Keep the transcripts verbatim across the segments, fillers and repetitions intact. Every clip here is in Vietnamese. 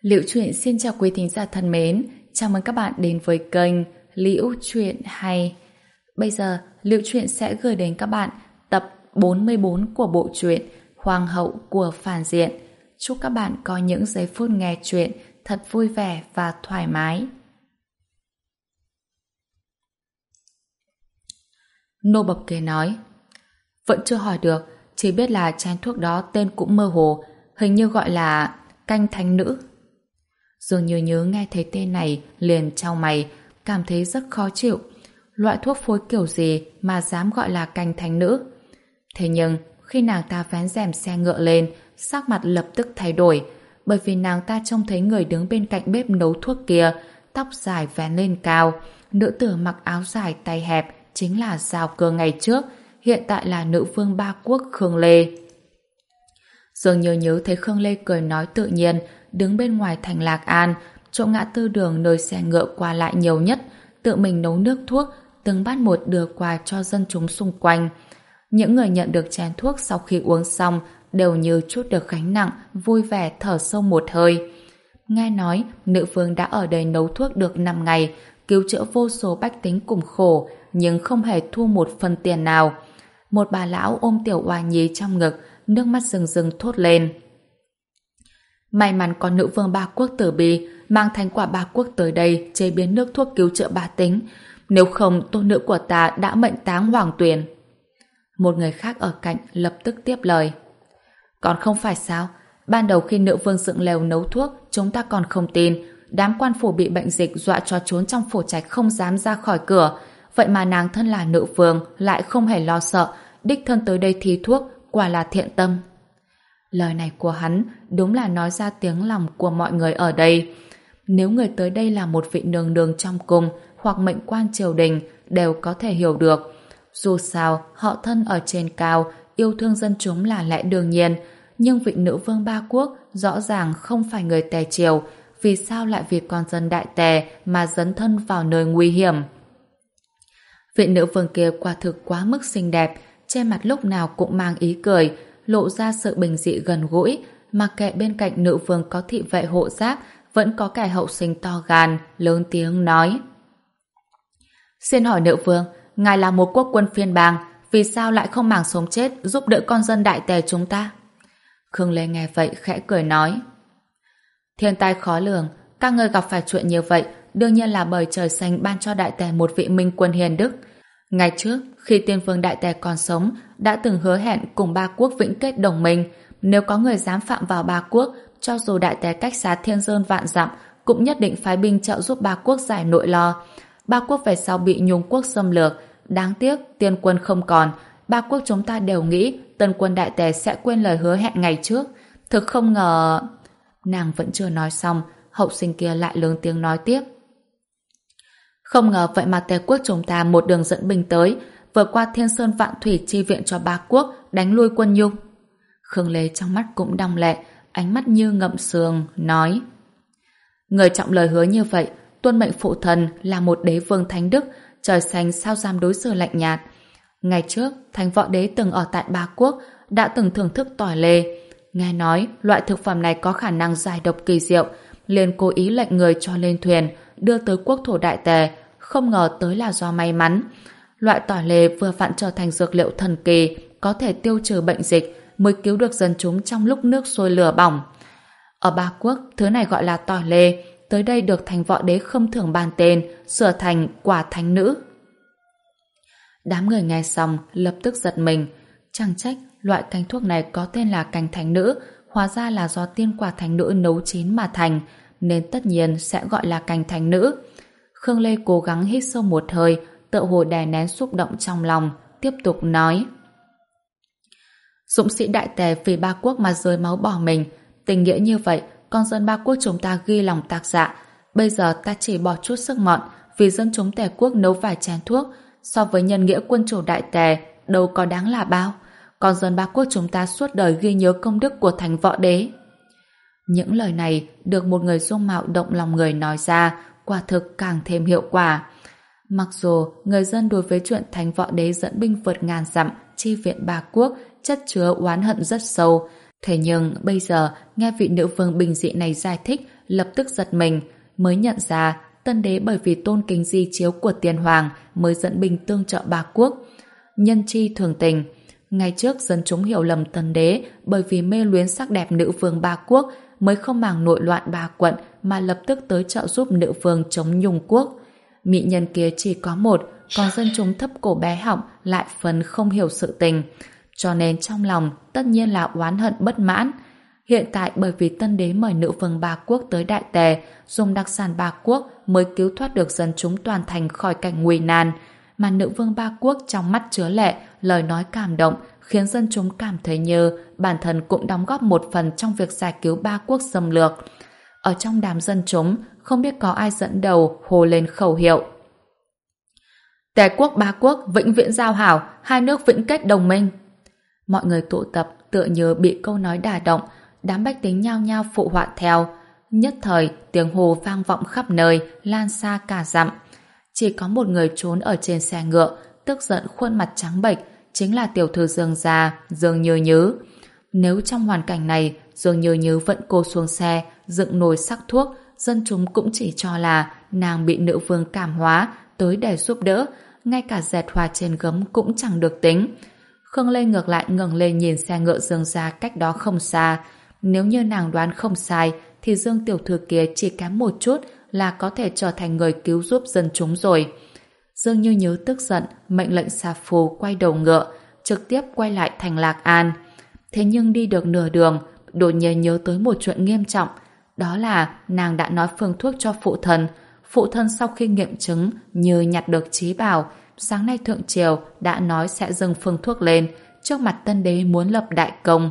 Liễu Chuyện xin chào quý thính giả thân mến, chào mừng các bạn đến với kênh Liễu Chuyện hay. Bây giờ, Liễu Chuyện sẽ gửi đến các bạn tập bốn mươi bốn của bộ truyện Hoàng hậu của phản diện. Chúc các bạn có những giây phút nghe chuyện thật vui vẻ và thoải mái. Nô bộc kế nói: Vẫn chưa hỏi được, chỉ biết là chén thuốc đó tên cũng mơ hồ, hình như gọi là canh thánh nữ. Dương Như Nhớ nghe thấy tên này liền chau mày, cảm thấy rất khó chịu. Loại thuốc phối kiểu gì mà dám gọi là canh thánh nữ? Thế nhưng khi nàng ta vén rèm xe ngựa lên, sắc mặt lập tức thay đổi, bởi vì nàng ta trông thấy người đứng bên cạnh bếp nấu thuốc kia, tóc dài vén lên cao, nữ tử mặc áo dài tay hẹp chính là Giao Cơ ngày trước, hiện tại là nữ vương ba quốc Khương Lê. Dương Như Nhớ thấy Khương Lê cười nói tự nhiên, đứng bên ngoài thành Lạc An, chỗ ngã tư đường nơi xe ngựa qua lại nhiều nhất, tự mình nấu nước thuốc, từng bát một đưa qua cho dân chúng xung quanh. Những người nhận được chén thuốc sau khi uống xong đều như chút được gánh nặng, vui vẻ thở sâu một hơi. Nghe nói, nữ vương đã ở đây nấu thuốc được năm ngày, cứu chữa vô số bách tính cùng khổ, nhưng không hề thu một phần tiền nào. Một bà lão ôm tiểu oa nhi trong ngực, nước mắt rưng rưng thốt lên. May mắn có nữ vương ba quốc Tử Bi mang thành quả ba quốc tới đây chế biến nước thuốc cứu chữa bá tính, nếu không tôn nữ của ta đã mệnh táng hoàng tuyền. Một người khác ở cạnh lập tức tiếp lời. Còn không phải sao, ban đầu khi nữ vương dựng lều nấu thuốc chúng ta còn không tin, đám quan phủ bị bệnh dịch dọa cho trốn trong phủ trạch không dám ra khỏi cửa, vậy mà nàng thân là nữ vương lại không hề lo sợ, đích thân tới đây thi thuốc, quả là thiện tâm. Lời này của hắn đúng là nói ra tiếng lòng của mọi người ở đây. Nếu người tới đây là một vị nương nương trong cung hoặc mệnh quan triều đình đều có thể hiểu được. Dù sao, họ thân ở trên cao, yêu thương dân chúng là lẽ đương nhiên, nhưng vị nữ vương ba quốc rõ ràng không phải người Tề triều, vì sao lại vì con dân Đại Tề mà dấn thân vào nơi nguy hiểm? Vị nữ vương kia quả thực quá mức xinh đẹp, trên mặt lúc nào cũng mang ý cười, lộ ra sự bình dị gần gũi, mặc kệ bên cạnh nữ vương có thị vệ hộ giáp, vẫn có kẻ hậu sinh to gan, lớn tiếng nói. Xin hỏi nữ vương, ngài là một quốc quân phiên bang, vì sao lại không màng sống chết giúp đỡ con dân Đại Tề chúng ta? Khương Lê nghe vậy khẽ cười nói. Thiên tai khó lường, các ngươi gặp phải chuyện như vậy, đương nhiên là bởi trời xanh ban cho Đại Tề một vị minh quân hiền đức. Ngày trước, khi tiên vương Đại Tề còn sống, đã từng hứa hẹn cùng ba quốc vĩnh kết đồng minh. Nếu có người dám phạm vào ba quốc, cho dù Đại Tề cách xa thiên sơn vạn dặm, cũng nhất định phái binh trợ giúp ba quốc giải nội lo. Ba quốc về sau bị Nhung quốc xâm lược, đáng tiếc tiên quân không còn. Ba quốc chúng ta đều nghĩ tân quân Đại Tề sẽ quên lời hứa hẹn ngày trước. Thực không ngờ... Nàng vẫn chưa nói xong, hậu sinh kia lại lớn tiếng nói tiếp. Không ngờ vậy mà Tề quốc chúng ta một đường dẫn binh tới, vừa qua thiên sơn vạn thủy chi viện cho ba quốc, đánh lui quân Nhung. Khương Lê trong mắt cũng đong lệ, ánh mắt như ngậm sương, nói. Người trọng lời hứa như vậy, tuân mệnh phụ thần là một đế vương thánh đức, trời xanh sao dám đối xử lạnh nhạt. Ngày trước, Thánh Võ Đế từng ở tại ba quốc, đã từng thưởng thức tỏi lê. Nghe nói, loại thực phẩm này có khả năng giải độc kỳ diệu, liền cố ý lệnh người cho lên thuyền, đưa tới quốc thổ Đại Tề, không ngờ tới là do may mắn. Loại tỏi lê vừa vặn trở thành dược liệu thần kỳ, có thể tiêu trừ bệnh dịch, mới cứu được dân chúng trong lúc nước sôi lửa bỏng. Ở ba quốc, thứ này gọi là tỏi lê, tới đây được Thánh Võ Đế khâm thưởng ban tên, sửa thành quả thánh nữ. Đám người nghe xong, lập tức giật mình. Chẳng trách, loại canh thuốc này có tên là canh thánh nữ, hóa ra là do tiên quả thánh nữ nấu chín mà thành, nên tất nhiên sẽ gọi là canh thánh nữ. Khương Lê cố gắng hít sâu một hơi, tựa hồ đè nén xúc động trong lòng, tiếp tục nói. Dũng sĩ Đại Tề vì ba quốc mà rơi máu bỏ mình, tình nghĩa như vậy, con dân ba quốc chúng ta ghi lòng tạc dạ. Bây giờ ta chỉ bỏ chút sức mọn, vì dân chúng Tề quốc nấu vài chén thuốc, so với nhân nghĩa quân chủ Đại Tề, đâu có đáng là bao. Con dân ba quốc chúng ta suốt đời ghi nhớ công đức của Thánh Võ Đế. Những lời này được một người dung mạo động lòng người nói ra, quả thực càng thêm hiệu quả. Mặc dù người dân đối với chuyện Thánh Võ Đế dẫn binh vượt ngàn dặm chi viện ba quốc chất chứa oán hận rất sâu, Thế nhưng bây giờ nghe vị nữ vương bình dị này giải thích, lập tức giật mình, mới nhận ra tân đế bởi vì tôn kính di chiếu của tiền hoàng mới dẫn binh tương trợ ba quốc. Nhân chi thường tình, ngày trước dân chúng hiểu lầm tân đế bởi vì mê luyến sắc đẹp nữ vương ba quốc mới không màng nội loạn ba quận mà lập tức tới trợ giúp nữ vương chống Nhung quốc. Mỹ nhân kia chỉ có một, còn dân chúng thấp cổ bé họng lại phần không hiểu sự tình, cho nên trong lòng tất nhiên là oán hận bất mãn. Hiện tại bởi vì tân đế mời nữ vương ba quốc tới đại tề, dùng đặc sản ba quốc mới cứu thoát được dân chúng toàn thành khỏi cảnh nguy nan, mà nữ vương ba quốc trong mắt chứa lệ, lời nói cảm động, khiến dân chúng cảm thấy như bản thân cũng đóng góp một phần trong việc giải cứu ba quốc xâm lược. Ở trong đám dân chúng, không biết có ai dẫn đầu hô lên khẩu hiệu: Tề quốc ba quốc vĩnh viễn giao hảo, hai nước vĩnh kết đồng minh. Mọi người tụ tập tựa như bị câu nói đả động, đám bách tính nhao nhao phụ họa theo. Nhất thời tiếng hô vang vọng khắp nơi, lan xa cả dặm. Chỉ có một người trốn ở trên xe ngựa, tức giận khuôn mặt trắng bệch, chính là tiểu thư Dương gia, Dương Như Nhứ. Nếu trong hoàn cảnh này Dương Như Nhứ vẫn cô xuống xe, dựng nồi sắc thuốc, dân chúng cũng chỉ cho là nàng bị nữ vương cảm hóa tới để giúp đỡ, ngay cả dẹt hoa trên gấm cũng chẳng được tính. Khương Lê ngược lại ngẩng lên nhìn xe ngựa Dương gia cách đó không xa. Nếu như nàng đoán không sai thì Dương tiểu thư kia chỉ kém một chút là có thể trở thành người cứu giúp dân chúng rồi. Dương Như Nhứ tức giận mệnh lệnh Sa Phu quay đầu ngựa, trực tiếp quay lại thành Lạc An. Thế nhưng đi được nửa đường, đột nhiên nhớ tới một chuyện nghiêm trọng, đó là nàng đã nói phương thuốc cho phụ thân. Phụ thân sau khi nghiệm chứng như nhặt được trí bảo, sáng nay thượng triều đã nói sẽ dâng phương thuốc lên, trước mặt tân đế muốn lập đại công.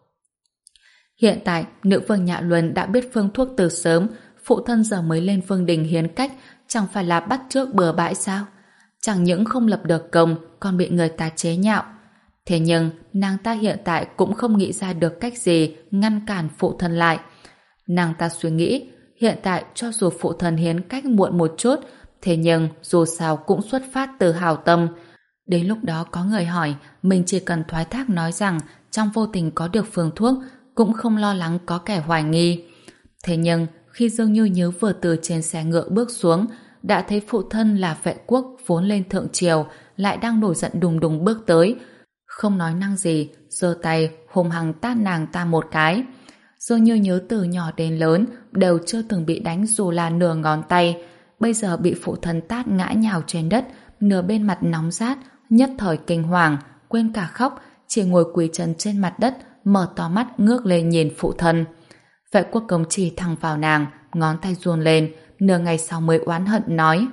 Hiện tại, nữ vương Nhạ Luân đã biết phương thuốc từ sớm, phụ thân giờ mới lên vương đình hiến cách, chẳng phải là bắt chước bừa bãi sao? Chẳng những không lập được công, còn bị người ta chế nhạo. Thế nhưng, nàng ta hiện tại cũng không nghĩ ra được cách gì ngăn cản phụ thân lại. Nàng ta suy nghĩ, hiện tại cho dù phụ thân hiến cách muộn một chút, thế nhưng dù sao cũng xuất phát từ hảo tâm. Đến lúc đó có người hỏi, mình chỉ cần thoái thác nói rằng trong vô tình có được phương thuốc, cũng không lo lắng có kẻ hoài nghi. Thế nhưng, khi Dương Như Nhứ vừa từ trên xe ngựa bước xuống, đã thấy phụ thân là Vệ Quốc vốn lên thượng triều, lại đang nổi giận đùng đùng bước tới. Không nói năng gì, giơ tay hùng hăng tát nàng ta một cái. Dương Như Nhứ từ nhỏ đến lớn đều chưa từng bị đánh dù là nửa ngón tay, bây giờ bị phụ thân tát ngã nhào trên đất, nửa bên mặt nóng rát, nhất thời kinh hoàng, quên cả khóc, chỉ ngồi quỳ chân trên mặt đất, mở to mắt ngước lên nhìn phụ thân. Vệ Quốc công chỉ thẳng vào nàng, ngón tay run lên, nửa ngày sau mới oán hận nói: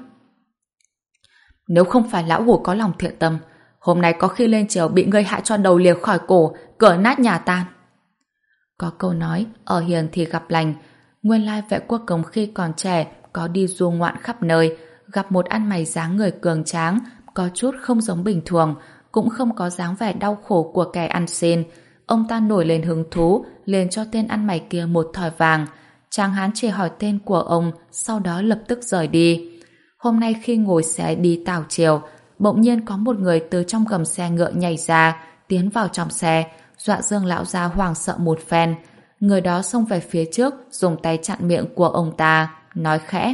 Nếu không phải lão hủ có lòng thiện tâm, hôm nay có khi lên triều bị ngươi hạ cho đầu liệng khỏi cổ, cửa nát nhà tan. Có câu nói, ở hiền thì gặp lành. Nguyên lai Vệ Quốc công khi còn trẻ có đi du ngoạn khắp nơi, gặp một ăn mày dáng người cường tráng, có chút không giống bình thường, cũng không có dáng vẻ đau khổ của kẻ ăn xin. Ông ta nổi lên hứng thú, liền cho tên ăn mày kia một thỏi vàng. Tráng hán chỉ hỏi tên của ông, sau đó lập tức rời đi. Hôm nay khi ngồi xe đi tảo triều, bỗng nhiên có một người từ trong gầm xe ngựa nhảy ra, tiến vào trong xe, dọa Dương lão gia hoảng sợ một phen. Người đó xông về phía trước, dùng tay chặn miệng của ông ta, nói khẽ: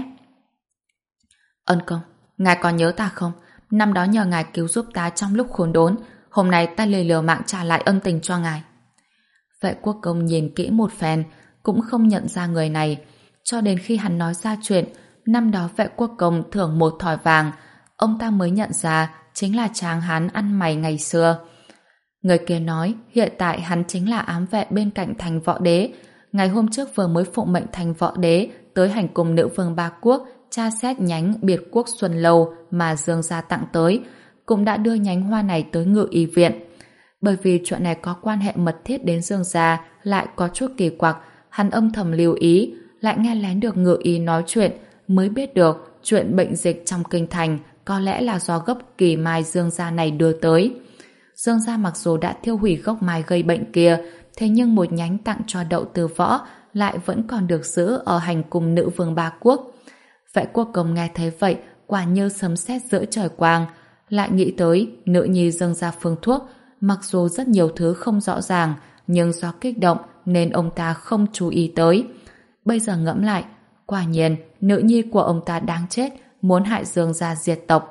Ân công, ngài còn nhớ ta không? Năm đó nhờ ngài cứu giúp ta trong lúc khốn đốn, hôm nay ta lìa liều mạng trả lại ân tình cho ngài. Vệ Quốc công nhìn kỹ một phen, cũng không nhận ra người này, cho đến khi hắn nói ra chuyện năm đó Vệ Quốc công thưởng một thỏi vàng, ông ta mới nhận ra chính là tráng hán ăn mày ngày xưa. Người kia nói hiện tại hắn chính là ám vệ bên cạnh thành Võ Đế, ngày hôm trước vừa mới phụng mệnh thành Võ Đế tới hành cùng nữ vương ba quốc tra xét nhánh biệt quốc Xuân Lâu mà Dương gia tặng tới, cũng đã đưa nhánh hoa này tới Ngự Y viện. Bởi vì chuyện này có quan hệ mật thiết đến Dương gia, lại có chút kỳ quặc, hắn âm thầm lưu ý, lại nghe lén được Ngự Y nói chuyện, mới biết được chuyện bệnh dịch trong kinh thành có lẽ là do gốc kỳ mai Dương gia này đưa tới. Dương gia mặc dù đã thiêu hủy gốc mai gây bệnh kia, thế nhưng một nhánh tặng cho Đậu Từ Võ lại vẫn còn được giữ ở hành cung nữ vương ba quốc. Vệ Quốc công nghe thấy vậy, quả như sấm sét giữa trời quang, lại nghĩ tới nữ nhi dâng ra phương thuốc, mặc dù rất nhiều thứ không rõ ràng, nhưng do kích động nên ông ta không chú ý tới. Bây giờ ngẫm lại, quả nhiên nữ nhi của ông ta đáng chết, muốn hại Dương gia diệt tộc.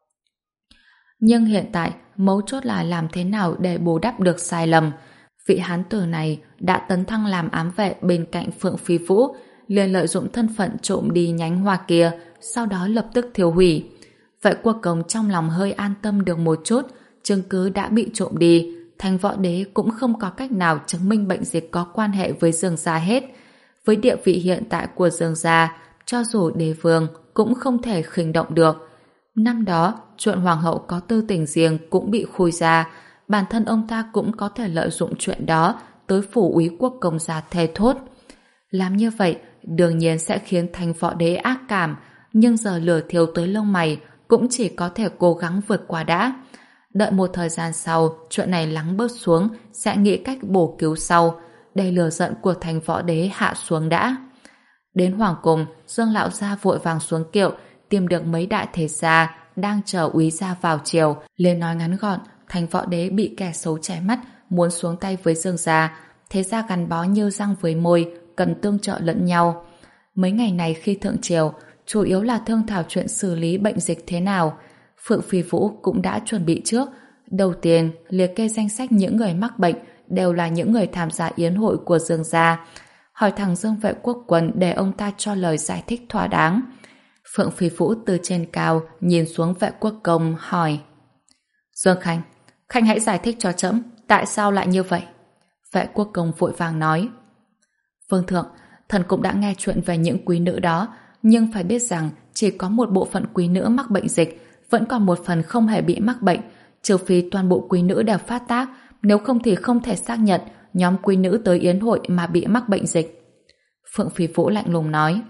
Nhưng hiện tại, mấu chốt là làm thế nào để bù đắp được sai lầm. Vị hán tử này đã tấn thăng làm ám vệ bên cạnh Phượng Phi Vũ, liền lợi dụng thân phận trộm đi nhánh hoa kia, sau đó lập tức thiêu hủy. Vậy Quốc Công trong lòng hơi an tâm được một chút, chứng cứ đã bị trộm đi, Thành Võ Đế cũng không có cách nào chứng minh bệnh dịch có quan hệ với Dương gia hết. Với địa vị hiện tại của Dương gia, cho dù đế vương cũng không thể khinh động được. Năm đó, chuyện hoàng hậu có tư tình riêng cũng bị khui ra, bản thân ông ta cũng có thể lợi dụng chuyện đó tới phủ úy Quốc Công gia thề thốt. Làm như vậy, đương nhiên sẽ khiến Thành Võ Đế ác cảm, nhưng giờ lửa thiêu tới lông mày cũng chỉ có thể cố gắng vượt qua đã. Đợi một thời gian sau, chuyện này lắng bớt xuống, sẽ nghĩ cách bổ cứu sau, để lửa giận của Thành Võ Đế hạ xuống đã. Đến hoàng cung, Dương lão gia vội vàng xuống kiệu, tìm được mấy đại thế gia đang chờ úy gia vào triều, lên nói ngắn gọn, Thành Võ Đế bị kẻ xấu chẻ mắt, muốn xuống tay với Dương gia, thế gia gắn bó như răng với môi, cần tương trợ lẫn nhau. Mấy ngày này khi thượng triều, chủ yếu là thương thảo chuyện xử lý bệnh dịch thế nào. Phượng Phi Vũ cũng đã chuẩn bị trước. Đầu tiên, liệt kê danh sách những người mắc bệnh đều là những người tham gia yến hội của Dương gia. Hỏi thẳng Dương Vệ Quốc Quân để ông ta cho lời giải thích thỏa đáng. Phượng Phi Vũ từ trên cao nhìn xuống Vệ Quốc Công hỏi: Dương Khanh, Khanh hãy giải thích cho trẫm tại sao lại như vậy. Vệ Quốc Công vội vàng nói: Vương thượng, thần cũng đã nghe chuyện về những quý nữ đó, nhưng phải biết rằng chỉ có một bộ phận quý nữ mắc bệnh dịch, vẫn còn một phần không hề bị mắc bệnh, trừ phi toàn bộ quý nữ đều phát tác, nếu không thì không thể xác nhận nhóm quý nữ tới yến hội mà bị mắc bệnh dịch. Phượng Phi Vũ lạnh lùng nói.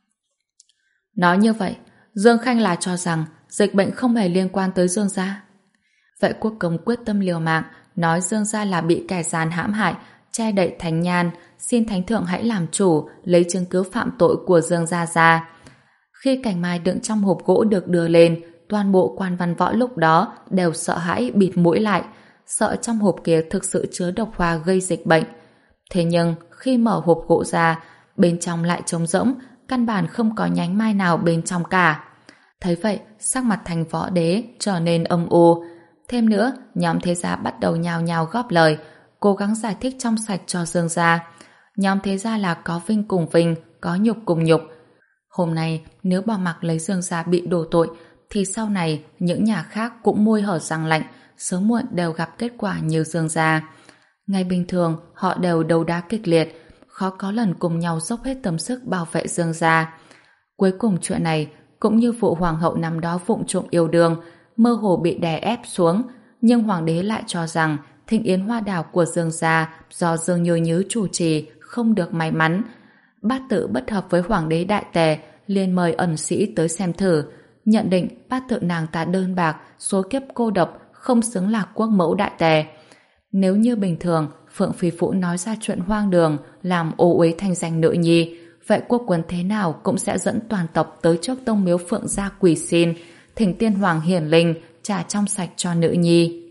Nói như vậy, Dương Khanh là cho rằng dịch bệnh không hề liên quan tới Dương gia. Vệ Quốc Công quyết tâm liều mạng, nói Dương gia là bị kẻ gian hãm hại, che đậy thánh nhan, xin thánh thượng hãy làm chủ, lấy chứng cứ phạm tội của Dương gia ra. Khi cành mai đựng trong hộp gỗ được đưa lên, toàn bộ quan văn võ lúc đó đều sợ hãi bịt mũi lại, sợ trong hộp kia thực sự chứa độc hoa gây dịch bệnh. Thế nhưng khi mở hộp gỗ ra, bên trong lại trống rỗng, căn bản không có nhánh mai nào bên trong cả. Thấy vậy, sắc mặt Thành Võ Đế trở nên âm u. Thêm nữa, nhóm thế gia bắt đầu nhào nhào góp lời, cố gắng giải thích trong sạch cho Dương gia. Nhóm thế gia là có vinh cùng vinh, có nhục cùng nhục. Hôm nay, nếu bỏ mặc lấy Dương gia bị đổ tội, thì sau này những nhà khác cũng môi hở răng lạnh, sớm muộn đều gặp kết quả như Dương gia. Ngày bình thường, họ đều đấu đá kịch liệt, khó có lần cùng nhau dốc hết tâm sức bảo vệ Dương gia. Cuối cùng chuyện này, cũng như vụ hoàng hậu năm đó vụng trộm yêu đương, mơ hồ bị đè ép xuống, nhưng hoàng đế lại cho rằng thịnh yến hoa đảo của Dương gia do Dương Như Nhứ chủ trì không được may mắn. Bát tự bất hợp với hoàng đế đại tề, liền mời ẩn sĩ tới xem thử, nhận định bát tự nàng ta đơn bạc, số kiếp cô độc, không xứng là quốc mẫu đại tề. Nếu như bình thường, Phượng Phi Vũ nói ra chuyện hoang đường, làm ô uế thanh danh nữ nhi, vậy quốc quân thế nào cũng sẽ dẫn toàn tộc tới trước tông miếu Phượng gia quỳ xin, thỉnh tiên hoàng hiển linh, trả trong sạch cho nữ nhi.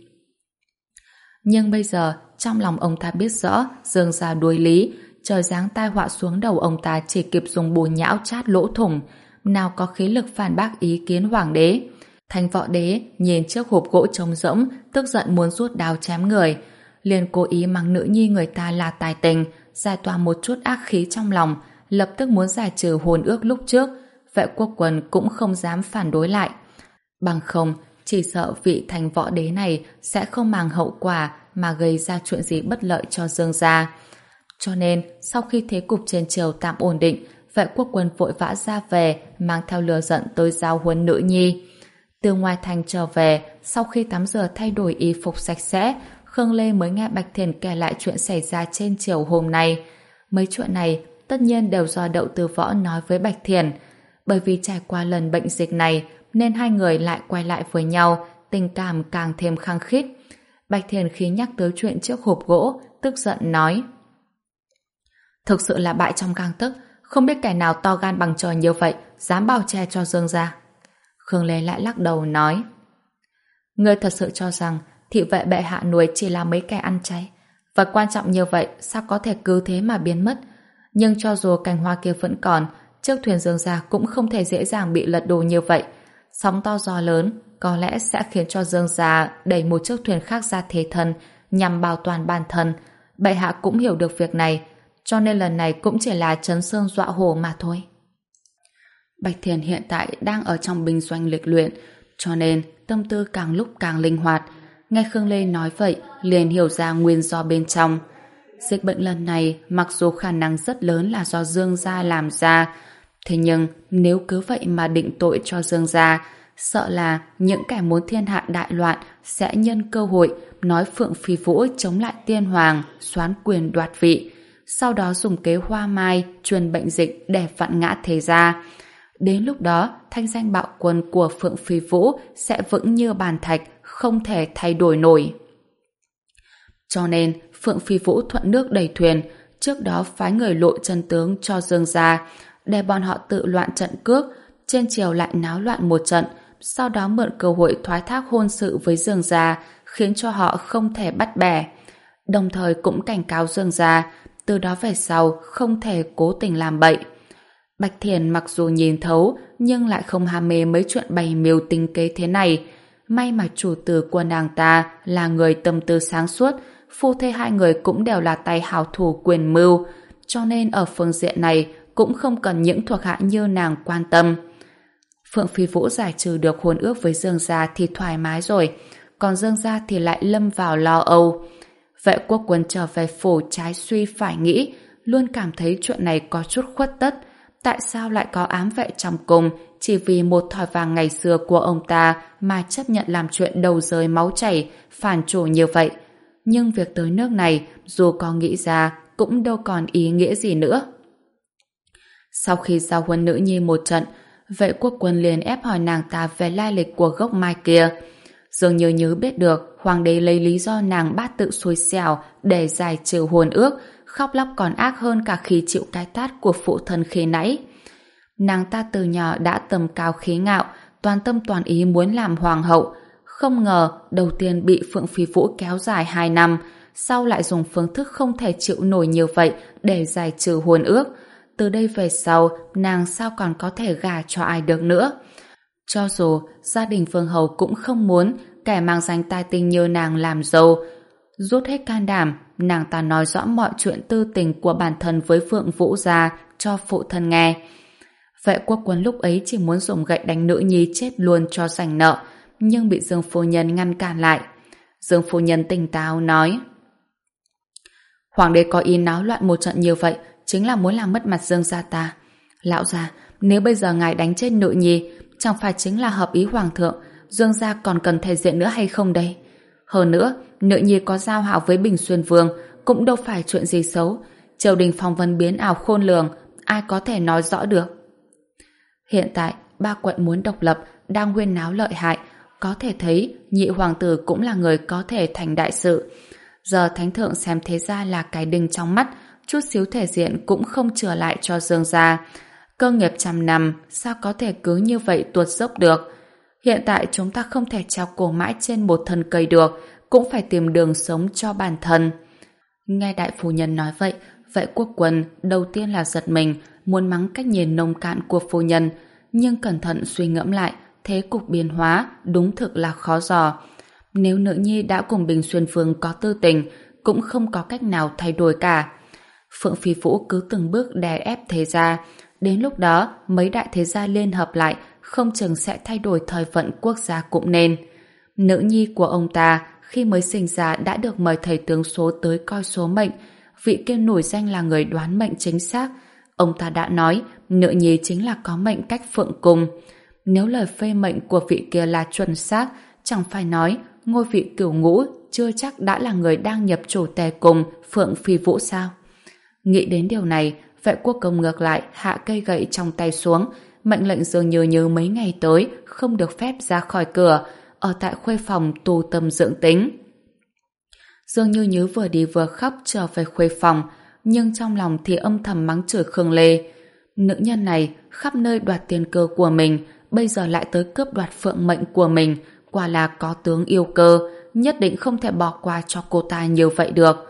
Nhưng bây giờ, trong lòng ông ta biết rõ Dương gia đuối lý, trời giáng tai họa xuống đầu ông ta chỉ kịp dùng bùn nhão chát lỗ thủng, nào có khí lực phản bác ý kiến hoàng đế. Thành Võ Đế nhìn chiếc hộp gỗ trống rỗng, tức giận muốn rút đao chém người, liền cố ý mắng nữ nhi người ta là tài tình, giải tỏa một chút ác khí trong lòng, lập tức muốn giải trừ hôn ước lúc trước. Vệ Quốc Quân cũng không dám phản đối lại, bằng không chỉ sợ vị Thành Võ Đế này sẽ không màng hậu quả mà gây ra chuyện gì bất lợi cho Dương gia. Cho nên sau khi thế cục trên triều tạm ổn định, Vệ Quốc Quân vội vã ra về, mang theo lửa giận tới giao huấn nữ nhi. Từ ngoài thành trở về, sau khi tắm rửa thay đổi y phục sạch sẽ, Khương Lê mới nghe Bạch Thiền kể lại chuyện xảy ra trên triều hôm nay. Mấy chuyện này tất nhiên đều do Đậu Từ Võ nói với Bạch Thiền. Bởi vì trải qua lần bệnh dịch này nên hai người lại quay lại với nhau, tình cảm càng thêm khăng khít. Bạch Thiền khi nhắc tới chuyện chiếc hộp gỗ, tức giận nói: Thực sự là bại trong gang tấc, không biết kẻ nào to gan bằng trời như vậy dám bao che cho Dương gia. Khương Lê lại lắc đầu nói: Ngươi thật sự cho rằng thị vệ bệ hạ nuôi chỉ là mấy kẻ ăn chay? Vật quan trọng như vậy sao có thể cứ thế mà biến mất? Nhưng cho dù cành hoa kia vẫn còn, chiếc thuyền Dương gia cũng không thể dễ dàng bị lật đổ như vậy. Sóng to gió lớn có lẽ sẽ khiến cho Dương gia đẩy một chiếc thuyền khác ra thế thân nhằm bảo toàn bản thân. Bệ hạ cũng hiểu được việc này, cho nên lần này cũng chỉ là trấn xương dọa hổ mà thôi. Bạch Thiền hiện tại đang ở trong binh doanh lịch luyện, cho nên tâm tư càng lúc càng linh hoạt. Nghe Khương Lê nói vậy, liền hiểu ra nguyên do bên trong. Dịch bệnh lần này mặc dù khả năng rất lớn là do Dương gia làm ra, thế nhưng nếu cứ vậy mà định tội cho Dương gia, sợ là những kẻ muốn thiên hạ đại loạn sẽ nhân cơ hội nói Phượng Phi Vũ chống lại tiên hoàng, soán quyền đoạt vị, sau đó dùng kế hoa mai truyền bệnh dịch để vặn ngã thế gia. Đến lúc đó, thanh danh bạo quân của Phượng Phi Vũ sẽ vững như bàn thạch, không thể thay đổi nổi. Cho nên, Phượng Phi Vũ thuận nước đẩy thuyền, trước đó phái người lộ chân tướng cho Dương gia, để bọn họ tự loạn trận cước, trên chiều lại náo loạn một trận, sau đó mượn cơ hội thoái thác hôn sự với Dương gia, khiến cho họ không thể bắt bẻ. Đồng thời cũng cảnh cáo Dương gia, từ đó về sau không thể cố tình làm bậy. Bạch Thiền mặc dù nhìn thấu, nhưng lại không ham mê mấy chuyện bày mưu tính kế thế này. May mà chủ tử của nàng ta là người tâm tư sáng suốt, phu thê hai người cũng đều là tay hảo thủ quyền mưu, cho nên ở phương diện này cũng không cần những thuộc hạ như nàng quan tâm. Phượng Phi Vũ giải trừ được hôn ước với Dương gia thì thoải mái rồi, còn Dương gia thì lại lâm vào lo âu. Vệ Quốc Quân trở về phủ trái suy phải nghĩ, luôn cảm thấy chuyện này có chút khuất tất. Tại sao lại có ám vệ trong cung chỉ vì một thỏi vàng ngày xưa của ông ta mà chấp nhận làm chuyện đầu rơi máu chảy, phản chủ như vậy? Nhưng việc tới nước này, dù có nghĩ ra, cũng đâu còn ý nghĩa gì nữa. Sau khi giao huấn nữ nhi một trận, Vệ Quốc Quân liền ép hỏi nàng ta về lai lịch của gốc mai kia. Dương Như Như biết được hoàng đế lấy lý do nàng bát tự xui xẻo để giải trừ hôn ước, khóc lóc còn ác hơn cả khi chịu cái tát của phụ thân khi nãy. Nàng ta từ nhỏ đã tầm cao khí ngạo, toàn tâm toàn ý muốn làm hoàng hậu. Không ngờ đầu tiên bị Phượng Phi Vũ kéo dài hai năm, sau lại dùng phương thức không thể chịu nổi như vậy để giải trừ hôn ước. Từ đây về sau, nàng sao còn có thể gả cho ai được nữa? Cho dù gia đình Vương Hầu cũng không muốn kẻ mang danh tai tinh như nàng làm dâu. Rút hết can đảm, nàng ta nói rõ mọi chuyện tư tình của bản thân với Phượng Vũ gia cho phụ thân nghe. Vệ Quốc Quân lúc ấy chỉ muốn dùng gậy đánh nữ nhi chết luôn cho rảnh nợ, nhưng bị Dương phu nhân ngăn cản lại. Dương phu nhân tỉnh táo nói: Hoàng đế có ý náo loạn một trận như vậy chính là muốn làm mất mặt Dương gia ta. Lão gia, nếu bây giờ ngài đánh chết nữ nhi, chẳng phải chính là hợp ý hoàng thượng, Dương gia còn cần thể diện nữa hay không đây? Hơn nữa, nữ nhi có giao hảo với Bình Xuyên Vương cũng đâu phải chuyện gì xấu. Triều đình phong vân biến ảo khôn lường, ai có thể nói rõ được? Hiện tại, ba quận muốn độc lập đang huyên náo lợi hại, có thể thấy nhị hoàng tử cũng là người có thể thành đại sự. Giờ thánh thượng xem thế gia là cái đinh trong mắt, chút xíu thể diện cũng không chừa lại cho Dương gia. Cơ nghiệp trăm năm sao có thể cứ như vậy tuột dốc được? Hiện tại chúng ta không thể treo cổ mãi trên một thân cây được, cũng phải tìm đường sống cho bản thân. Nghe đại phu nhân nói vậy, Vệ Quốc Quân đầu tiên là giật mình, muốn mắng cách nhìn nông cạn của phu nhân, nhưng cẩn thận suy ngẫm lại, thế cục biến hóa đúng thực là khó dò. Nếu nữ nhi đã cùng Bình Xuyên Vương có tư tình, cũng không có cách nào thay đổi cả. Phượng Phi Vũ cứ từng bước đè ép thế gia, đến lúc đó mấy đại thế gia liên hợp lại, không chừng sẽ thay đổi thời vận quốc gia cũng nên. Nữ nhi của ông ta khi mới sinh ra đã được mời thầy tướng số tới coi số mệnh, vị kia nổi danh là người đoán mệnh chính xác. Ông ta đã nói nữ nhi chính là có mệnh cách phượng cung. Nếu lời phê mệnh của vị kia là chuẩn xác, chẳng phải nói ngôi vị cửu ngũ chưa chắc đã là người đang nhập chủ tề cùng Phượng Phi Vũ sao? Nghĩ đến điều này, Vệ Quốc Công ngược lại hạ cây gậy trong tay xuống, mệnh lệnh Dương Như Như mấy ngày tới không được phép ra khỏi cửa, ở tại khuê phòng tu tâm dưỡng tính. Dương Như Như vừa đi vừa khóc trở về khuê phòng, nhưng trong lòng thì âm thầm mắng chửi Khương Lê. Nữ nhân này khắp nơi đoạt tiền cơ của mình, bây giờ lại tới cướp đoạt phượng mệnh của mình, quả là có tướng yêu cơ, nhất định không thể bỏ qua cho cô ta như vậy được.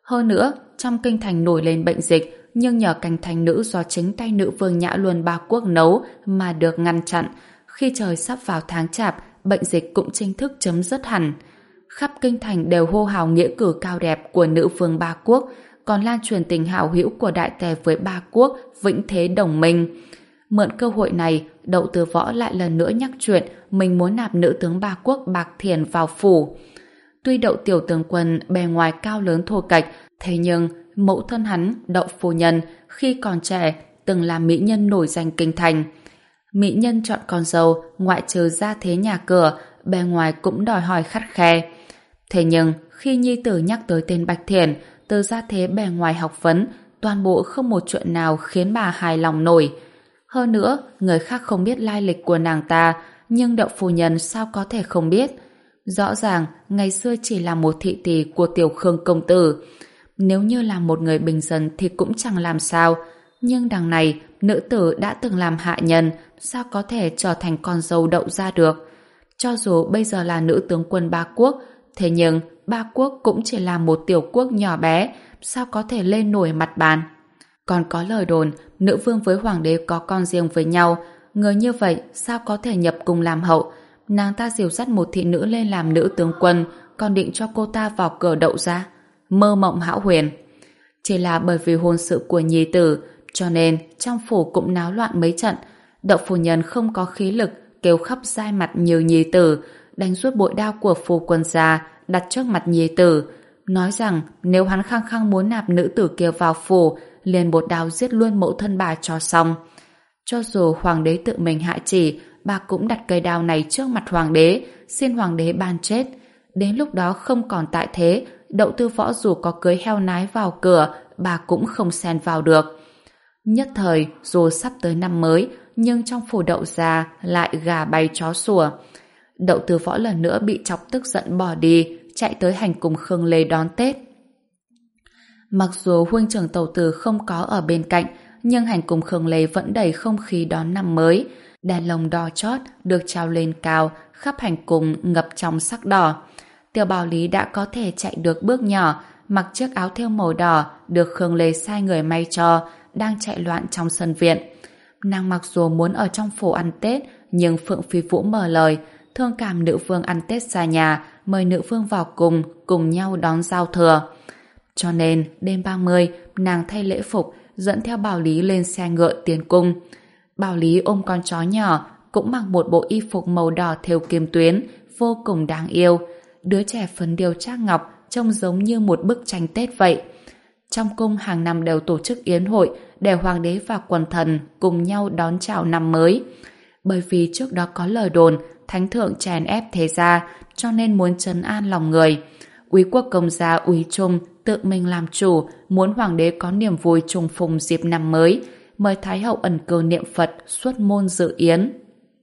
Hơn nữa, trong kinh thành nổi lên bệnh dịch, nhưng nhờ canh thành nữ do chính tay nữ vương Nhã Luân Ba Quốc nấu mà được ngăn chặn. Khi trời sắp vào tháng chạp, bệnh dịch cũng chính thức chấm dứt hẳn. Khắp kinh thành đều hô hào nghĩa cử cao đẹp của nữ vương Ba Quốc, còn lan truyền tình hảo hữu của đại tề với Ba Quốc, vĩnh thế đồng minh. Mượn cơ hội này, Đậu Từ Võ lại lần nữa nhắc chuyện mình muốn nạp nữ tướng Ba Quốc Bạc Thiền vào phủ. Tuy Đậu tiểu tướng quân bề ngoài cao lớn thô kệch, thế nhưng mẫu thân hắn, Đậu phu nhân, khi còn trẻ từng là mỹ nhân nổi danh kinh thành. Mỹ nhân chọn con dâu, ngoại trừ gia thế nhà cửa, bề ngoài cũng đòi hỏi khắt khe. Thế nhưng khi nhi tử nhắc tới tên Bạch Thiền, từ gia thế bề ngoài học vấn, toàn bộ không một chuyện nào khiến bà hài lòng nổi. Hơn nữa, người khác không biết lai lịch của nàng ta, nhưng Đậu phu nhân sao có thể không biết? Rõ ràng, ngày xưa chỉ là một thị tỳ của Tiểu Khương công tử. Nếu như là một người bình dân thì cũng chẳng làm sao. Nhưng đằng này, nữ tử đã từng làm hạ nhân, sao có thể trở thành con dâu Đậu gia được? Cho dù bây giờ là nữ tướng quân Ba Quốc, thế nhưng Ba Quốc cũng chỉ là một tiểu quốc nhỏ bé, sao có thể lên nổi mặt bàn? Còn có lời đồn, nữ vương với hoàng đế có con riêng với nhau, người như vậy sao có thể nhập cung làm hậu? Nàng ta dìu dắt một thị nữ lên làm nữ tướng quân, còn định cho cô ta vào cửa Đậu gia. Mơ mộng hão huyền. Chỉ là bởi vì hôn sự của nhi tử, cho nên trong phủ cũng náo loạn mấy trận. Đậu phu nhân không có khí lực kêu khắp dai mặt như nhi tử, đánh rút bội đao của phu quân ra đặt trước mặt nhi tử, nói rằng nếu hắn khăng khăng muốn nạp nữ tử kia vào phủ, liền một đao giết luôn mẫu thân bà cho xong. Cho dù hoàng đế tự mình hạ chỉ, bà cũng đặt cây đao này trước mặt hoàng đế, xin hoàng đế ban chết. Đến lúc đó không còn tại thế, Đậu Tư Võ dù có cưới heo nái vào cửa, bà cũng không xen vào được. Nhất thời, dù sắp tới năm mới, nhưng trong phủ Đậu gia lại gà bay chó sủa. Đậu Tư Võ lần nữa bị chọc tức giận bỏ đi, chạy tới hành cùng Khương Lê đón Tết. Mặc dù huynh trưởng tẩu tử không có ở bên cạnh, nhưng hành cùng Khương Lê vẫn đầy không khí đón năm mới. Đèn lồng đỏ chót được treo lên cao, khắp hành cùng ngập trong sắc đỏ. Tiểu Bảo Lý đã có thể chạy được bước nhỏ, mặc chiếc áo thêu màu đỏ được Khương Lê sai người may cho, đang chạy loạn trong sân viện. Nàng mặc dù muốn ở trong phủ ăn Tết, nhưng Phượng Phi Vũ mở lời, thương cảm nữ vương ăn Tết xa nhà, mời nữ vương vào cùng, cùng nhau đón giao thừa. Cho nên, đêm ba mươi, nàng thay lễ phục, dẫn theo Bảo Lý lên xe ngựa tiến cung. Bảo Lý ôm con chó nhỏ, cũng mặc một bộ y phục màu đỏ thêu kim tuyến, vô cùng đáng yêu. Đứa trẻ phấn điêu trác ngọc, trông giống như một bức tranh Tết vậy. Trong cung hàng năm đều tổ chức yến hội để hoàng đế và quần thần cùng nhau đón chào năm mới. Bởi vì trước đó có lời đồn thánh thượng chèn ép thế gia, cho nên muốn trấn an lòng người. Úy quốc công gia Úy Trung tự mình làm chủ, muốn hoàng đế có niềm vui trùng phùng dịp năm mới, mời thái hậu ẩn cư niệm Phật xuất môn dự yến.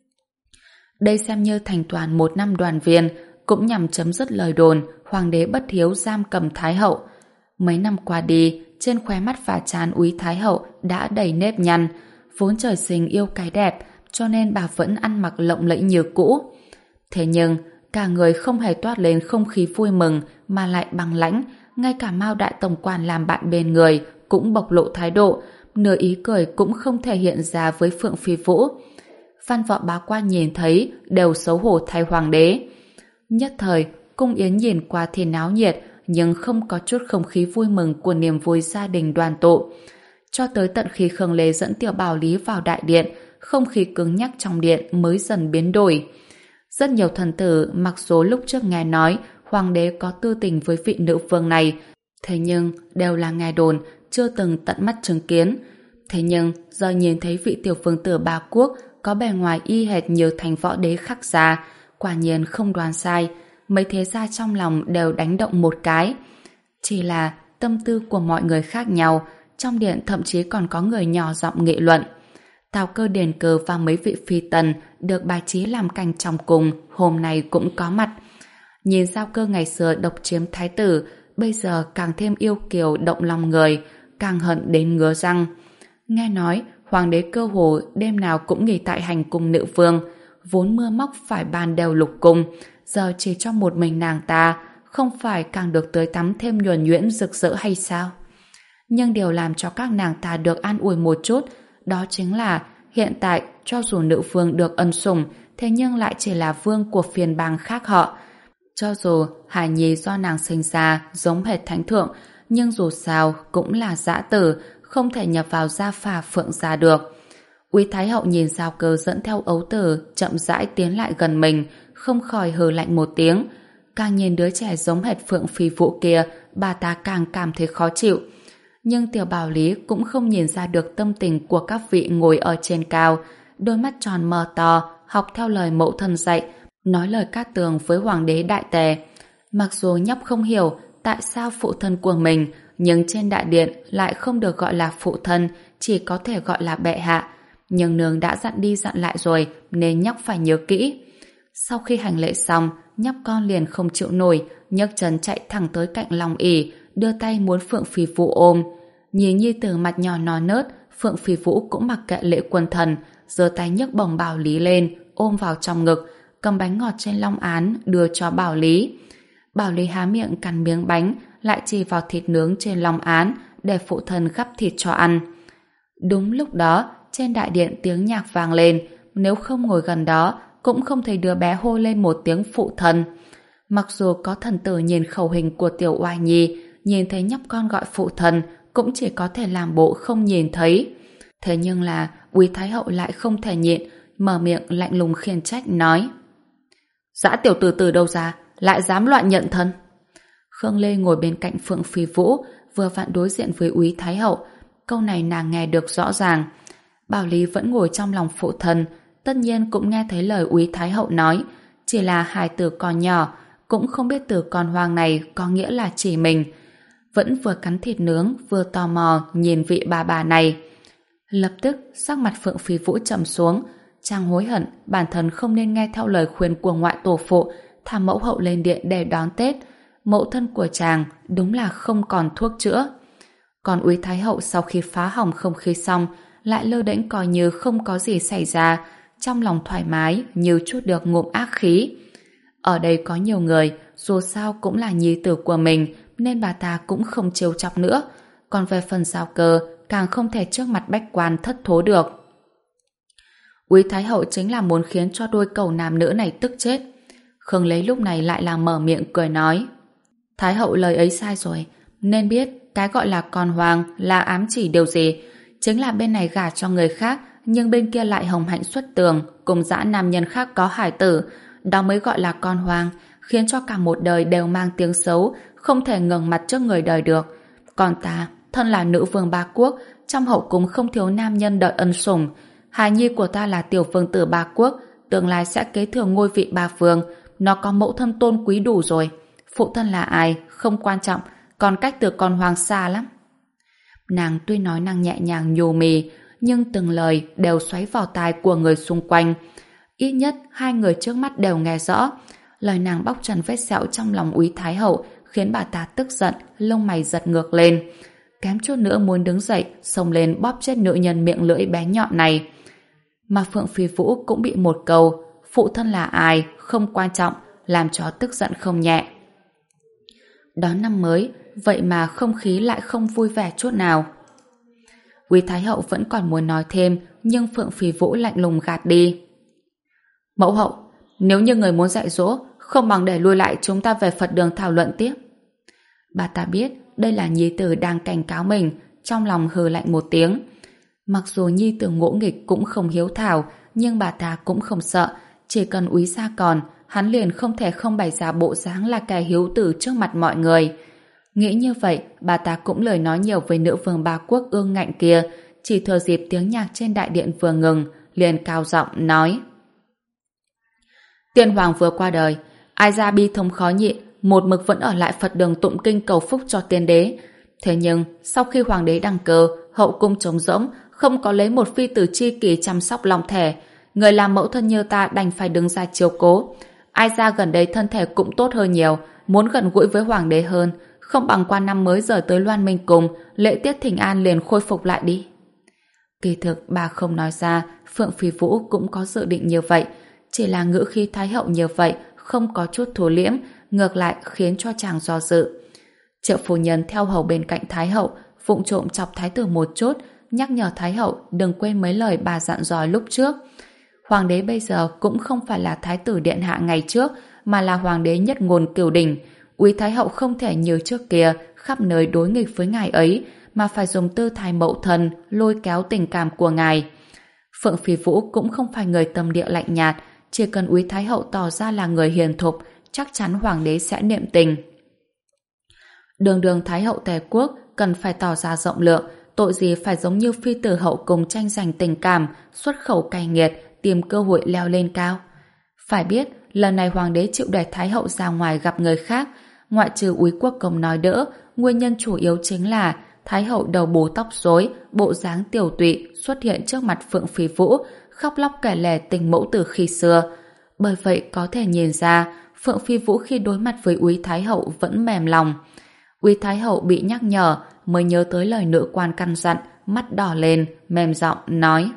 Đây xem như thành toàn một năm đoàn viên, cũng nhằm chấm dứt lời đồn hoàng đế bất hiếu giam cầm thái hậu. Mấy năm qua đi, trên khóe mắt và trán Úy thái hậu đã đầy nếp nhăn, vốn trời sinh yêu cái đẹp, cho nên bà vẫn ăn mặc lộng lẫy như cũ. Thế nhưng, cả người không hề toát lên không khí vui mừng mà lại băng lãnh, ngay cả Mao đại tổng quản làm bạn bên người cũng bộc lộ thái độ, nửa ý cười cũng không thể hiện ra với Phượng Phi Vũ. Văn võ bá quan nhìn thấy đều xấu hổ thay hoàng đế. Nhất thời, cung yến nhìn qua thì náo nhiệt, nhưng không có chút không khí vui mừng của niềm vui gia đình đoàn tụ. Cho tới tận khi Khương Lê dẫn Tiểu Bảo Lý vào đại điện, không khí cứng nhắc trong điện mới dần biến đổi. Rất nhiều thần tử mặc dù lúc trước nghe nói hoàng đế có tư tình với vị nữ vương này, thế nhưng đều là nghe đồn, chưa từng tận mắt chứng kiến. Thế nhưng giờ nhìn thấy vị tiểu vương tử Ba Quốc có bề ngoài y hệt như thành võ đế khắc gia, quả nhiên không đoán sai, mấy thế gia trong lòng đều đánh động một cái. Chỉ là tâm tư của mọi người khác nhau, trong điện thậm chí còn có người nhỏ giọng nghị luận. Tào Cơ, Điền Cơ và mấy vị phi tần được bài trí làm canh trong cung hôm nay cũng có mặt. Nhìn Giao Cơ ngày xưa độc chiếm thái tử, bây giờ càng thêm yêu kiều động lòng người, càng hận đến ngứa răng. Nghe nói hoàng đế cơ hồ đêm nào cũng nghỉ tại hành cung nữ vương, vốn mưa móc phải ban đều lục cung, giờ chỉ cho một mình nàng ta, không phải càng được tưới tắm thêm nhuần nhuyễn rực rỡ hay sao? Nhưng điều làm cho các nàng ta được an ủi một chút, đó chính là hiện tại cho dù nữ vương được ân sủng, thế nhưng lại chỉ là vương của phiền bang khác họ. Cho dù hài nhi do nàng sinh ra giống hệt thánh thượng, nhưng dù sao cũng là dã tử, không thể nhập vào gia phả phượng gia được. Úy Thái hậu nhìn Giao Cơ dẫn theo ấu tử chậm rãi tiến lại gần mình, không khỏi hừ lạnh một tiếng. Càng nhìn đứa trẻ giống hệt Phượng Phi Vũ kia, bà ta càng cảm thấy khó chịu. Nhưng Tiểu Bảo Lý cũng không nhìn ra được tâm tình của các vị ngồi ở trên cao, đôi mắt tròn mờ to, học theo lời mẫu thân dạy, nói lời cát tường với hoàng đế đại tề. Mặc dù nhóc không hiểu tại sao phụ thân của mình, nhưng trên đại điện lại không được gọi là phụ thân, chỉ có thể gọi là bệ hạ. Nhưng nương đã dặn đi dặn lại rồi, nên nhóc phải nhớ kỹ. Sau khi hành lễ xong, nhóc con liền không chịu nổi, nhấc chân chạy thẳng tới cạnh Long ỷ, đưa tay muốn Phượng Phi Vũ ôm. Nhìn nhi tử mặt nhỏ non nớt, Phượng Phi Vũ cũng mặc kệ lễ quân thần, giơ tay nhấc bổng Bảo Lý lên, ôm vào trong ngực, cầm bánh ngọt trên long án đưa cho Bảo Lý. Bảo Lý há miệng cắn miếng bánh, lại chỉ vào thịt nướng trên long án để phụ thân gắp thịt cho ăn. Đúng lúc đó, trên đại điện tiếng nhạc vang lên, nếu không ngồi gần đó, cũng không thấy đứa bé hô lên một tiếng phụ thân. Mặc dù có thần tử nhìn khẩu hình của Tiểu Oai Nhi, nhìn thấy nhóc con gọi phụ thân, cũng chỉ có thể làm bộ không nhìn thấy. Thế nhưng là Úy Thái hậu lại không thể nhịn, mở miệng lạnh lùng khiển trách nói: Dã tiểu tử từ đâu ra, lại dám loạn nhận thân? Khương Lê ngồi bên cạnh Phượng Phi Vũ, vừa vặn đối diện với Úy Thái hậu. Câu này nàng nghe được rõ ràng. Bảo Lý vẫn ngồi trong lòng phụ thân, tất nhiên cũng nghe thấy lời Úy Thái hậu nói, chỉ là hài tử còn nhỏ, cũng không biết từ con hoang này có nghĩa là chỉ mình. Vẫn vừa cắn thịt nướng, vừa tò mò nhìn vị bà bà này. Lập tức, sắc mặt Phượng Phi Vũ trầm xuống, chàng hối hận bản thân không nên nghe theo lời khuyên của ngoại tổ phụ, thả mẫu hậu lên điện để đón Tết. Mẫu thân của chàng đúng là không còn thuốc chữa. Còn Úy Thái hậu sau khi phá hỏng không khí xong, lại lơ đễnh coi như không có gì xảy ra, trong lòng thoải mái như chút được ngụm ác khí. Ở đây có nhiều người, dù sao cũng là nhi tử của mình, nên bà ta cũng không trêu chọc nữa. Còn về phần Giao Cơ, càng không thể trước mặt bách quan thất thố được. Úy Thái hậu chính là muốn khiến cho đôi cầu nam nữ này tức chết. Khương Lấy lúc này lại là mở miệng cười nói: Thái hậu lời ấy sai rồi, nên biết cái gọi là con hoàng là ám chỉ điều gì. Chính là bên này gả cho người khác, nhưng bên kia lại hồng hạnh xuất tường, cùng dã nam nhân khác có hải tử, đó mới gọi là con hoàng, khiến cho cả một đời đều mang tiếng xấu, không thể ngẩng mặt trước người đời được. Còn ta, thân là nữ vương ba quốc, trong hậu cung không thiếu nam nhân đợi ân sủng. Hài nhi của ta là tiểu vương tử ba quốc, tương lai sẽ kế thừa ngôi vị ba vương, nó có mẫu thân tôn quý đủ rồi. Phụ thân là ai, không quan trọng, còn cách từ con hoàng xa lắm. Nàng tuy nói năng nhẹ nhàng nhù mì, nhưng từng lời đều xoáy vào tai của người xung quanh. Ít nhất hai người trước mắt đều nghe rõ. Lời nàng bóc trần vết sẹo trong lòng Úy Thái hậu khiến bà ta tức giận, lông mày giật ngược lên. Kém chút nữa muốn đứng dậy, xông lên bóp chết nữ nhân miệng lưỡi bé nhọn này. Mà Phượng Phi Vũ cũng bị một câu phụ thân là ai, không quan trọng, làm cho tức giận không nhẹ. Đón năm mới, vậy mà không khí lại không vui vẻ chút nào. Úy Thái hậu vẫn còn muốn nói thêm, nhưng Phượng Phi Vũ lạnh lùng gạt đi. Mẫu hậu, nếu như người muốn dạy dỗ, không bằng để lui lại chúng ta về Phật đường thảo luận tiếp. Bà ta biết đây là nhi tử đang cảnh cáo mình, trong lòng hừ lạnh một tiếng. Mặc dù nhi tử ngỗ nghịch cũng không hiếu thảo, nhưng bà ta cũng không sợ, chỉ cần Úy gia còn, hắn liền không thể không bày ra bộ dáng là kẻ hiếu tử trước mặt mọi người. Nghĩ như vậy, bà ta cũng lời nói nhiều với nữ vương ba quốc ương ngạnh kia, chỉ thừa dịp tiếng nhạc trên đại điện vừa ngừng, liền cao giọng nói: Tiên hoàng vừa qua đời, ai ra bi thống khó nhịn, một mực vẫn ở lại Phật đường tụng kinh cầu phúc cho tiên đế. Thế nhưng, sau khi hoàng đế đăng cơ, hậu cung trống rỗng, không có lấy một phi tử chi kỷ chăm sóc lòng thể, người làm mẫu thân như ta đành phải đứng ra chiếu cố. Ai ra gần đây thân thể cũng tốt hơn nhiều, muốn gần gũi với hoàng đế hơn, không bằng qua năm mới rời tới Loan Minh Cung, lễ tiết thỉnh an liền khôi phục lại đi. Kỳ thực bà không nói ra, Phượng Phi Vũ cũng có dự định như vậy, chỉ là ngữ khí Thái hậu như vậy không có chút thu liễm, ngược lại khiến cho chàng do dự. Triệu phu nhân theo hầu bên cạnh Thái hậu, vụng trộm chọc Thái tử một chút, nhắc nhở Thái hậu đừng quên mấy lời bà dặn dò lúc trước. Hoàng đế bây giờ cũng không phải là Thái tử điện hạ ngày trước, mà là hoàng đế nhất ngôn cửu đỉnh. Úy Thái hậu không thể như trước kia khắp nơi đối nghịch với ngài ấy, mà phải dùng tư thái mẫu thân lôi kéo tình cảm của ngài. Phượng Phi Vũ cũng không phải người tâm địa lạnh nhạt, chỉ cần Úy Thái hậu tỏ ra là người hiền thục, chắc chắn hoàng đế sẽ niệm tình. Đường đường Thái hậu Tề quốc cần phải tỏ ra rộng lượng, tội gì phải giống như phi tử hậu cùng tranh giành tình cảm, xuất khẩu cay nghiệt, tìm cơ hội leo lên cao. Phải biết, lần này hoàng đế chịu đẩy Thái hậu ra ngoài gặp người khác, ngoại trừ Úy Quốc Công nói đỡ, nguyên nhân chủ yếu chính là Thái hậu đầu bù tóc rối, bộ dáng tiểu tụy xuất hiện trước mặt Phượng Phi Vũ, khóc lóc kể lể tình mẫu từ khi xưa. Bởi vậy có thể nhìn ra, Phượng Phi Vũ khi đối mặt với Úy Thái hậu vẫn mềm lòng. Úy Thái hậu bị nhắc nhở mới nhớ tới lời nữ quan căn dặn, mắt đỏ lên, mềm giọng nói: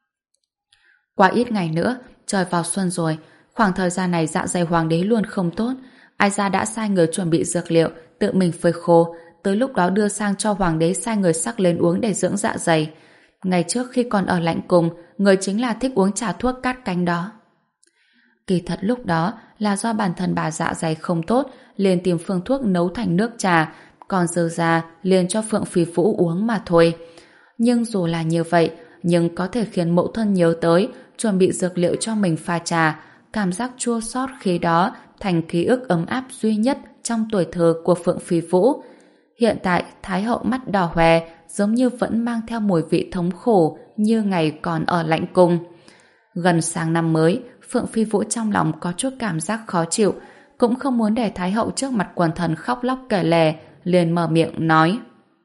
qua ít ngày nữa, trời vào xuân rồi, khoảng thời gian này dạ dày hoàng đế luôn không tốt. Ai ra đã sai người chuẩn bị dược liệu, tự mình phơi khô, tới lúc đó đưa sang cho hoàng đế sai người sắc lên uống để dưỡng dạ dày. Ngày trước khi còn ở lãnh cung, người chính là thích uống trà thuốc cát canh đó. Kỳ thật lúc đó là do bản thân bà dạ dày không tốt, liền tìm phương thuốc nấu thành nước trà, còn dư ra liền cho Phượng Phi Vũ uống mà thôi. Nhưng dù là như vậy, nhưng có thể khiến mẫu thân nhớ tới chuẩn bị dược liệu cho mình pha trà, cảm giác chua xót khi đó thành ký ức ấm áp duy nhất trong tuổi thơ của Phượng Phi Vũ. Hiện tại Thái hậu mắt đỏ hoe, giống như vẫn mang theo mùi vị thống khổ như ngày còn ở lãnh cung. Gần sang năm mới, Phượng Phi Vũ trong lòng có chút cảm giác khó chịu, cũng không muốn để Thái hậu trước mặt quần thần khóc lóc kể lể, liền mở miệng nói: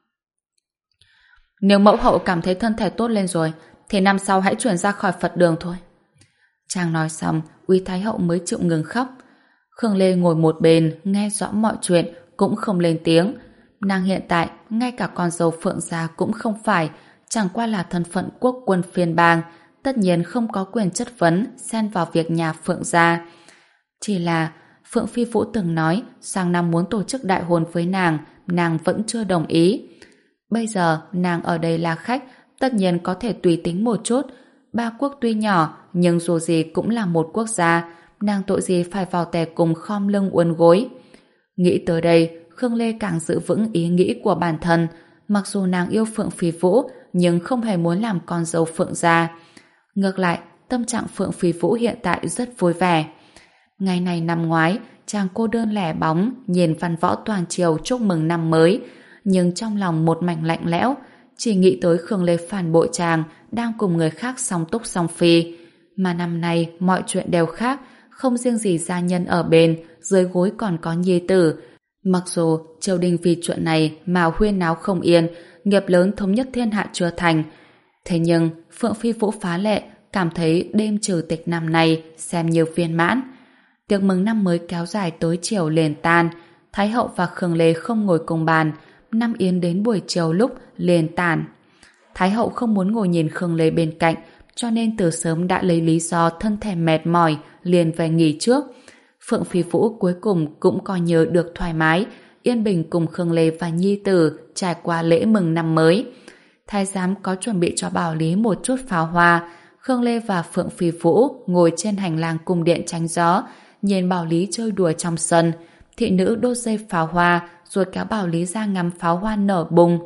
nếu mẫu hậu cảm thấy thân thể tốt lên rồi, thì năm sau hãy chuyển ra khỏi Phật đường thôi. Chàng nói xong, Úy Thái hậu mới chịu ngừng khóc. Khương Lê ngồi một bên nghe rõ mọi chuyện, cũng không lên tiếng. Nàng hiện tại ngay cả con dâu Phượng gia cũng không phải, chẳng qua là thân phận quốc quân phiên bang, tất nhiên không có quyền chất vấn xen vào việc nhà Phượng gia. Chỉ là Phượng Phi Vũ từng nói sang năm muốn tổ chức đại hôn với nàng, nàng vẫn chưa đồng ý. Bây giờ nàng ở đây là khách, tất nhiên có thể tùy tính một chút. Ba quốc tuy nhỏ, nhưng dù gì cũng là một quốc gia, nàng tội gì phải vào tè cùng khom lưng uốn gối. Nghĩ tới đây, Khương Lê càng giữ vững ý nghĩ của bản thân. Mặc dù nàng yêu Phượng Phi Vũ, nhưng không hề muốn làm con dâu Phượng gia. Ngược lại, tâm trạng Phượng Phi Vũ hiện tại rất vui vẻ. Ngày này năm ngoái, chàng cô đơn lẻ bóng nhìn văn võ toàn triều chúc mừng năm mới, nhưng trong lòng một mảnh lạnh lẽo, chỉ nghĩ tới Khương Lê phản bội chàng đang cùng người khác song túc song phi. Mà năm nay mọi chuyện đều khác, không riêng gì gia nhân ở bên, dưới gối còn có nhi tử. Mặc dù triều đình vì chuyện này mà huyên náo không yên, nghiệp lớn thống nhất thiên hạ chưa thành, thế nhưng Phượng Phi Vũ phá lệ cảm thấy đêm trừ tịch năm nay xem như viên mãn. Tiệc mừng năm mới kéo dài tới chiều liền tan, Thái hậu và Khương Lê không ngồi cùng bàn, năm yến đến buổi chiều lúc liền tàn. Thái hậu không muốn ngồi nhìn Khương Lê bên cạnh, cho nên từ sớm đã lấy lý do thân thể mệt mỏi liền về nghỉ trước. Phượng Phi Vũ cuối cùng cũng coi như được thoải mái, yên bình cùng Khương Lê và nhi tử trải qua lễ mừng năm mới. Thái giám có chuẩn bị cho Bảo Lý một chút pháo hoa. Khương Lê và Phượng Phi Vũ ngồi trên hành lang cung điện tránh gió, nhìn Bảo Lý chơi đùa trong sân. Thị nữ đốt dây pháo hoa rồi kéo Bảo Lý ra ngắm pháo hoa nở bùng.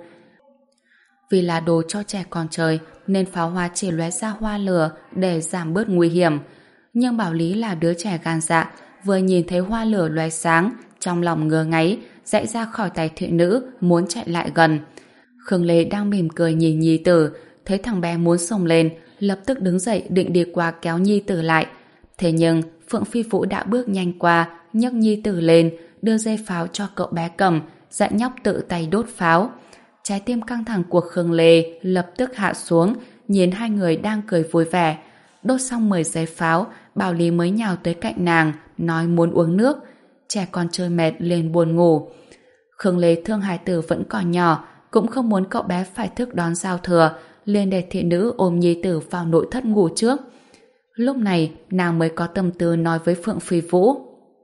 Vì là đồ cho trẻ con chơi nên pháo hoa chỉ lóe ra hoa lửa để giảm bớt nguy hiểm. Nhưng Bảo Lý là đứa trẻ gan dạ, vừa nhìn thấy hoa lửa lóe sáng, trong lòng ngơ ngáy, dãy ra khỏi tay thị nữ, muốn chạy lại gần. Khương Lê đang mỉm cười nhìn nhi tử, thấy thằng bé muốn xông lên, lập tức đứng dậy định đi qua kéo nhi tử lại. Thế nhưng Phượng Phi Vũ đã bước nhanh qua, nhấc nhi tử lên, đưa dây pháo cho cậu bé cầm, dặn nhóc tự tay đốt pháo. Trái tim căng thẳng của Khương Lê lập tức hạ xuống, nhìn hai người đang cười vui vẻ. Đốt xong mười giây pháo, Bảo Lý mới nhào tới cạnh nàng, nói muốn uống nước. Trẻ con chơi mệt liền buồn ngủ. Khương Lê thương hài tử vẫn còn nhỏ, cũng không muốn cậu bé phải thức đón giao thừa, liền để thị nữ ôm nhi tử vào nội thất ngủ trước. Lúc này, nàng mới có tâm tư nói với Phượng Phi Vũ: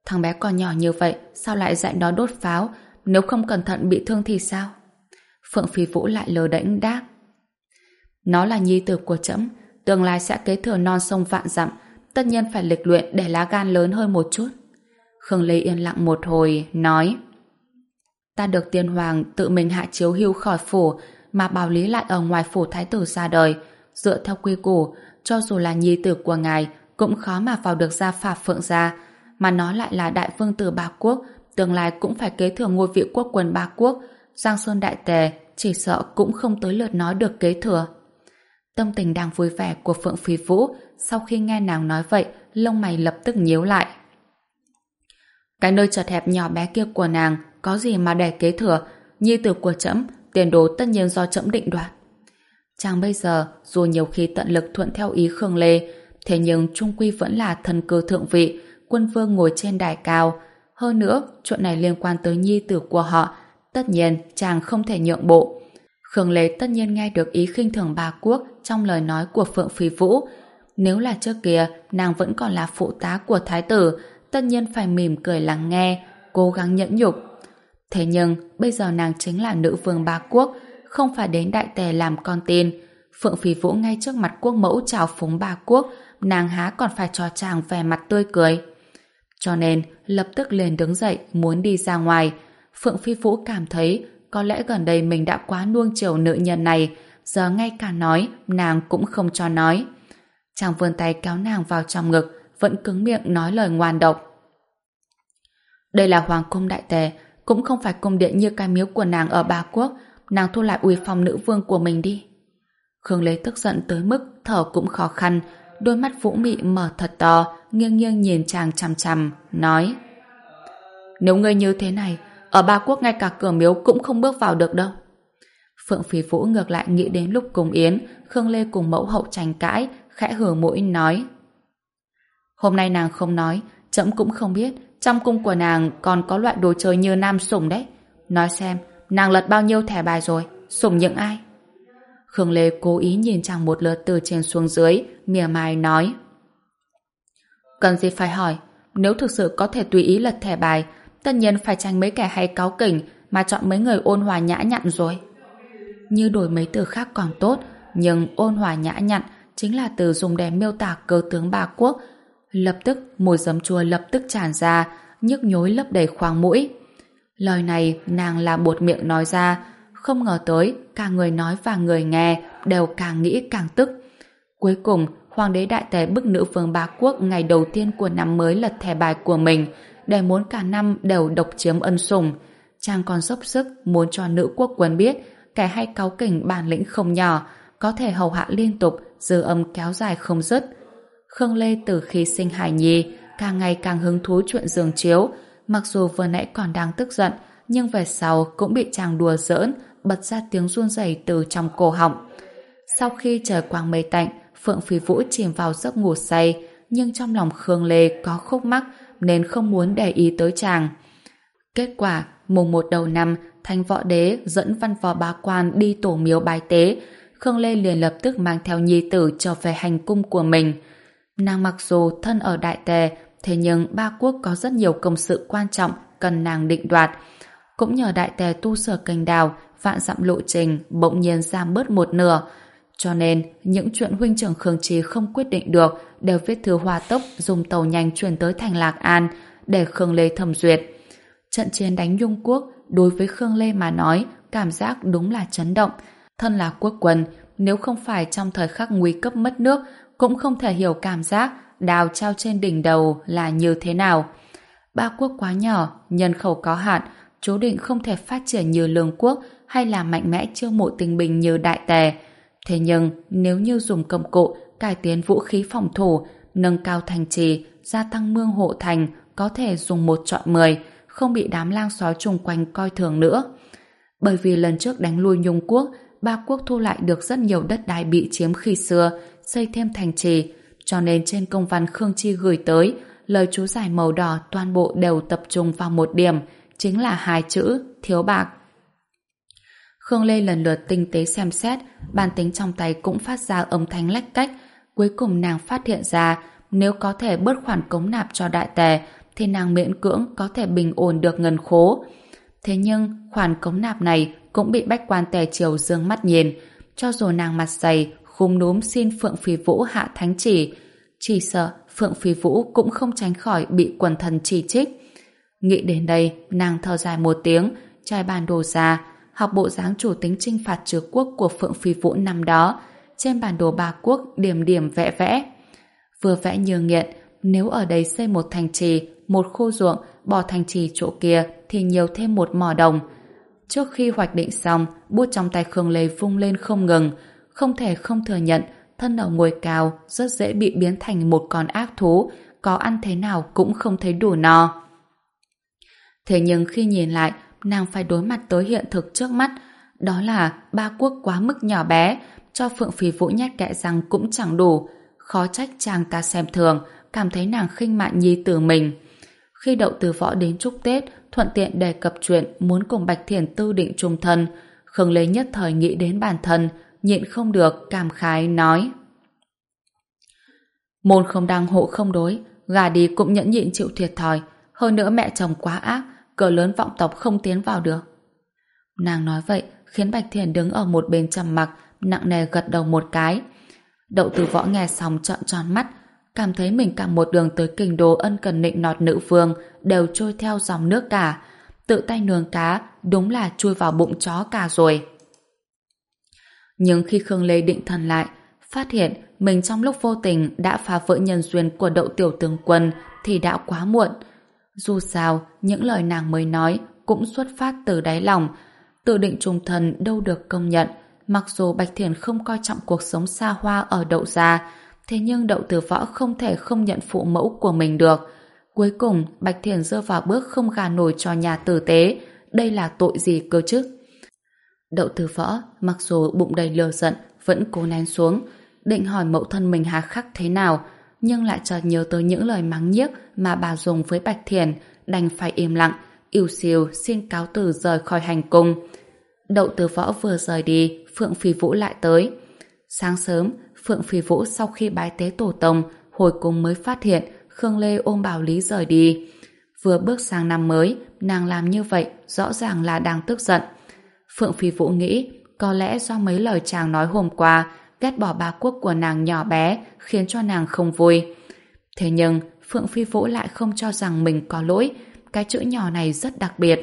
Thằng bé còn nhỏ như vậy, sao lại dạy nó đốt pháo? Nếu không cẩn thận bị thương thì sao? Phượng Phi Vũ lại lờ đễnh đáp. Nó là nhi tử của trẫm, tương lai sẽ kế thừa non sông vạn dặm, tất nhiên phải lịch luyện để lá gan lớn hơn một chút. Khương Lê yên lặng một hồi, nói: Ta được tiên hoàng tự mình hạ chiếu hưu khỏi phủ, mà Bảo Lý lại ở ngoài phủ thái tử ra đời. Dựa theo quy củ, cho dù là nhi tử của ngài, cũng khó mà vào được gia phả Phượng gia, mà nó lại là đại vương tử Ba Quốc, tương lai cũng phải kế thừa ngôi vị quốc quân Ba Quốc. Giang Sơn đại tề chỉ sợ cũng không tới lượt nó được kế thừa. Tâm tình đang vui vẻ của Phượng Phi Vũ sau khi nghe nàng nói vậy, lông mày lập tức nhíu lại. Cái nơi chật hẹp nhỏ bé kia của nàng có gì mà để kế thừa? Nhi tử của trẫm, tiền đồ tất nhiên do trẫm định đoạt. Chàng bây giờ dù nhiều khi tận lực thuận theo ý Khương Lê, thế nhưng chung quy vẫn là thần cơ thượng vị, quân vương ngồi trên đài cao. Hơn nữa, chuyện này liên quan tới nhi tử của họ, tất nhiên chàng không thể nhượng bộ. Khương Lê tất nhiên nghe được ý khinh thường Ba Quốc trong lời nói của Phượng Phi Vũ. Nếu là trước kia nàng vẫn còn là phụ tá của thái tử, tất nhiên phải mỉm cười lắng nghe, cố gắng nhẫn nhục. Thế nhưng bây giờ nàng chính là nữ vương Ba Quốc, không phải đến đại tề làm con tin. Phượng Phi Vũ ngay trước mặt quốc mẫu chào phúng Ba Quốc, nàng há còn phải cho chàng vẻ mặt tươi cười. Cho nên lập tức liền đứng dậy muốn đi ra ngoài. Phượng Phi Vũ cảm thấy có lẽ gần đây mình đã quá nuông chiều nữ nhân này, giờ ngay cả nói nàng cũng không cho nói. Chàng vươn tay kéo nàng vào trong ngực, vẫn cứng miệng nói lời ngoan độc. Đây là hoàng cung đại tề, cũng không phải cung điện như cái miếu của nàng ở Ba Quốc, nàng thu lại uy phong nữ vương của mình đi. Khương Lê tức giận tới mức thở cũng khó khăn, đôi mắt vũ mị mở thật to, nghiêng nghiêng nhìn chàng chằm chằm, nói: Nếu ngươi như thế này, ở Ba Quốc ngay cả cửa miếu cũng không bước vào được đâu. Phượng Phi Vũ ngược lại nghĩ đến lúc cùng Yến, Khương Lê cùng mẫu hậu tranh cãi, khẽ hừ mũi nói: Hôm nay nàng không nói, trẫm cũng không biết trong cung của nàng còn có loại đồ chơi như nam sủng đấy. Nói xem, nàng lật bao nhiêu thẻ bài rồi, sủng những ai? Khương Lê cố ý nhìn chàng một lượt từ trên xuống dưới, mỉa mai nói: Cần gì phải hỏi, nếu thực sự có thể tùy ý lật thẻ bài, tất nhiên phải tranh mấy kẻ hay cáu kỉnh mà chọn mấy người ôn hòa nhã nhặn rồi. Như đổi mấy từ khác còn tốt, nhưng ôn hòa nhã nhặn chính là từ dùng để miêu tả cơ tướng Ba Quốc. Lập tức mùi giấm chua lập tức tràn ra, nhức nhối lấp đầy khoang mũi. Lời này nàng là buột miệng nói ra, không ngờ tới cả người nói và người nghe đều càng nghĩ càng tức. Cuối cùng hoàng đế đại tề bức nữ vương Ba Quốc ngày đầu tiên của năm mới lật thẻ bài của mình, để muốn cả năm đều độc chiếm ân sủng. Chàng còn dốc sức muốn cho nữ quốc quân biết kẻ hay cáu kỉnh bản lĩnh không nhỏ, có thể hầu hạ liên tục, dư âm kéo dài không dứt. Khương Lê từ khi sinh hài nhi càng ngày càng hứng thú chuyện giường chiếu, mặc dù vừa nãy còn đang tức giận, nhưng về sau cũng bị chàng đùa giỡn, bật ra tiếng run rẩy từ trong cổ họng. Sau khi trời quang mây tạnh, Phượng Phi Vũ chìm vào giấc ngủ say, nhưng trong lòng Khương Lê có khúc mắc nên không muốn để ý tới chàng. Kết quả, mùng một đầu năm, Thanh Võ Đế dẫn văn võ bá quan đi tổ miếu bái tế, Khương Lê liền lập tức mang theo nhi tử trở về hành cung của mình. Nàng mặc dù thân ở đại tề, thế nhưng Ba Quốc có rất nhiều công sự quan trọng cần nàng định đoạt. Cũng nhờ đại tề tu sửa kênh đào, vạn dặm lộ trình bỗng nhiên giảm bớt một nửa. Cho nên, những chuyện huynh trưởng Khương Chí không quyết định được đều viết thư hỏa tốc dùng tàu nhanh chuyển tới thành Lạc An để Khương Lê thẩm duyệt. Trận chiến đánh Nhung Quốc đối với Khương Lê mà nói cảm giác đúng là chấn động. Thân là quốc quân, nếu không phải trong thời khắc nguy cấp mất nước, cũng không thể hiểu cảm giác đào trao trên đỉnh đầu là như thế nào. Ba Quốc quá nhỏ, nhân khẩu có hạn, chú định không thể phát triển như Lương Quốc hay là mạnh mẽ chiêu mộ tinh binh như Đại Tề. Thế nhưng nếu như dùng công cụ cải tiến vũ khí phòng thủ, nâng cao thành trì, gia tăng mương hộ thành, có thể dùng một chọn mười, không bị đám lang sói chung quanh coi thường nữa. Bởi vì lần trước đánh lui Nhung Quốc, Ba Quốc thu lại được rất nhiều đất đai bị chiếm khi xưa, xây thêm thành trì, cho nên trên công văn Khương Chi gửi tới, lời chú giải màu đỏ toàn bộ đều tập trung vào một điểm, chính là hai chữ thiếu bạc. Khương Lê lần lượt tinh tế xem xét, bàn tính trong tay cũng phát ra âm thanh lách cách. Cuối cùng nàng phát hiện ra, nếu có thể bớt khoản cống nạp cho Đại Tề, thì nàng miễn cưỡng có thể bình ổn được ngân khố. Thế nhưng khoản cống nạp này cũng bị bách quan tề triều dương mắt nhìn. Cho dù nàng mặt dày khúm núm xin Phượng Phi Vũ hạ thánh chỉ, chỉ sợ Phượng Phi Vũ cũng không tránh khỏi bị quần thần chỉ trích. Nghĩ đến đây, nàng thở dài một tiếng, trải bản đồ ra, học bộ dáng chủ tính chinh phạt trừ quốc của Phượng Phi Vũ năm đó. Trên bản đồ ba quốc điểm điểm vẽ vẽ. Vừa vẽ như nghiện, nếu ở đây xây một thành trì, một khu ruộng, bỏ thành trì chỗ kia thì nhiều thêm một mỏ đồng. Trước khi hoạch định xong, bút trong tay Khương Lê vung lên không ngừng, không thể không thừa nhận thân ở ngôi cao rất dễ bị biến thành một con ác thú, có ăn thế nào cũng không thấy đủ no. Thế nhưng khi nhìn lại, nàng phải đối mặt tới hiện thực trước mắt, đó là ba quốc quá mức nhỏ bé, cho Phượng Phi Vũ nhét kẽ răng cũng chẳng đủ. Khó trách chàng ta xem thường, cảm thấy nàng khinh mạn nhi tử mình. Khi Đậu Từ Võ đến chúc Tết, thuận tiện đề cập chuyện muốn cùng Bạch Thiển tư định chung thân, Khương Lê nhất thời nghĩ đến bản thân, nhịn không được, cảm khái nói: môn không đăng hộ không đối, gà đi cũng nhẫn nhịn chịu thiệt thòi, hơn nữa mẹ chồng quá ác, cờ lớn vọng tộc không tiến vào được. Nàng nói vậy khiến Bạch Thiển đứng ở một bên trầm mặc, nặng nề gật đầu một cái. Đậu Từ Võ nghe xong trợn tròn mắt, cảm thấy mình cả một đường tới kinh đô ân cần nịnh nọt nữ vương đều trôi theo dòng nước cả, tự tay nướng cá đúng là chui vào bụng chó cả rồi. Nhưng khi Khương Lê định thần lại, phát hiện mình trong lúc vô tình đã phá vỡ nhân duyên của Đậu tiểu tướng quân thì đã quá muộn. Dù sao, những lời nàng mới nói cũng xuất phát từ đáy lòng. Tự định chung thân đâu được công nhận. Mặc dù Bạch Thiển không coi trọng cuộc sống xa hoa ở Đậu gia, thế nhưng Đậu Từ Võ không thể không nhận phụ mẫu của mình được. Cuối cùng, Bạch Thiển rơi vào bước không gả nổi cho nhà tử tế. Đây là tội gì cơ chứ? Đậu Từ Võ, mặc dù bụng đầy lửa giận, vẫn cố nén xuống, định hỏi mẫu thân mình hà khắc thế nào, nhưng lại chợt nhớ tới những lời mắng nhiếc mà bà dùng với Bạch Thiển, đành phải im lặng, ỉu xìu xin cáo từ rời khỏi hành cung. Đậu Từ Võ vừa rời đi, Phượng Phi Vũ lại tới. Sáng sớm, Phượng Phi Vũ sau khi bái tế tổ tông, hồi cung mới phát hiện Khương Lê ôm Bảo Lý rời đi. Vừa bước sang năm mới, nàng làm như vậy rõ ràng là đang tức giận. Phượng Phi Vũ nghĩ có lẽ do mấy lời chàng nói hôm qua, ghét bỏ ba quốc của nàng nhỏ bé khiến cho nàng không vui. Thế nhưng Phượng Phi Vũ lại không cho rằng mình có lỗi, cái chữ nhỏ này rất đặc biệt.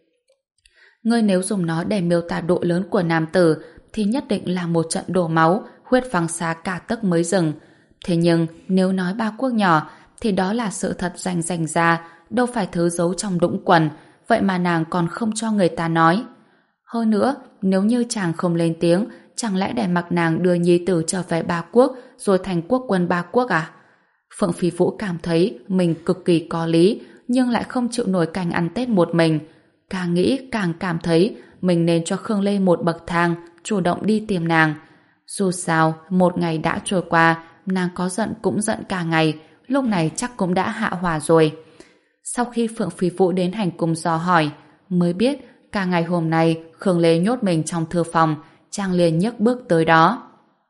Ngươi nếu dùng nó để miêu tả độ lớn của nam tử thì nhất định là một trận đổ máu, huyết văng xa cả tấc mới dừng. Thế nhưng nếu nói ba quốc nhỏ thì đó là sự thật rành rành ra, đâu phải thứ giấu trong đũng quần, vậy mà nàng còn không cho người ta nói. Hơn nữa, nếu như chàng không lên tiếng, chẳng lẽ để mặc nàng đưa nhi tử trở về ba quốc rồi thành quốc quân ba quốc à? Phượng Phi Vũ cảm thấy mình cực kỳ có lý, nhưng lại không chịu nổi cảnh ăn Tết một mình. Càng nghĩ càng cảm thấy mình nên cho Khương Lê một bậc thang, chủ động đi tìm nàng. Dù sao, một ngày đã trôi qua, nàng có giận cũng giận cả ngày, lúc này chắc cũng đã hạ hỏa rồi. Sau khi Phượng Phi Vũ đến hành cung dò hỏi, mới biết cả ngày hôm nay Khương Lê nhốt mình trong thư phòng, chàng liền nhấc bước tới đó.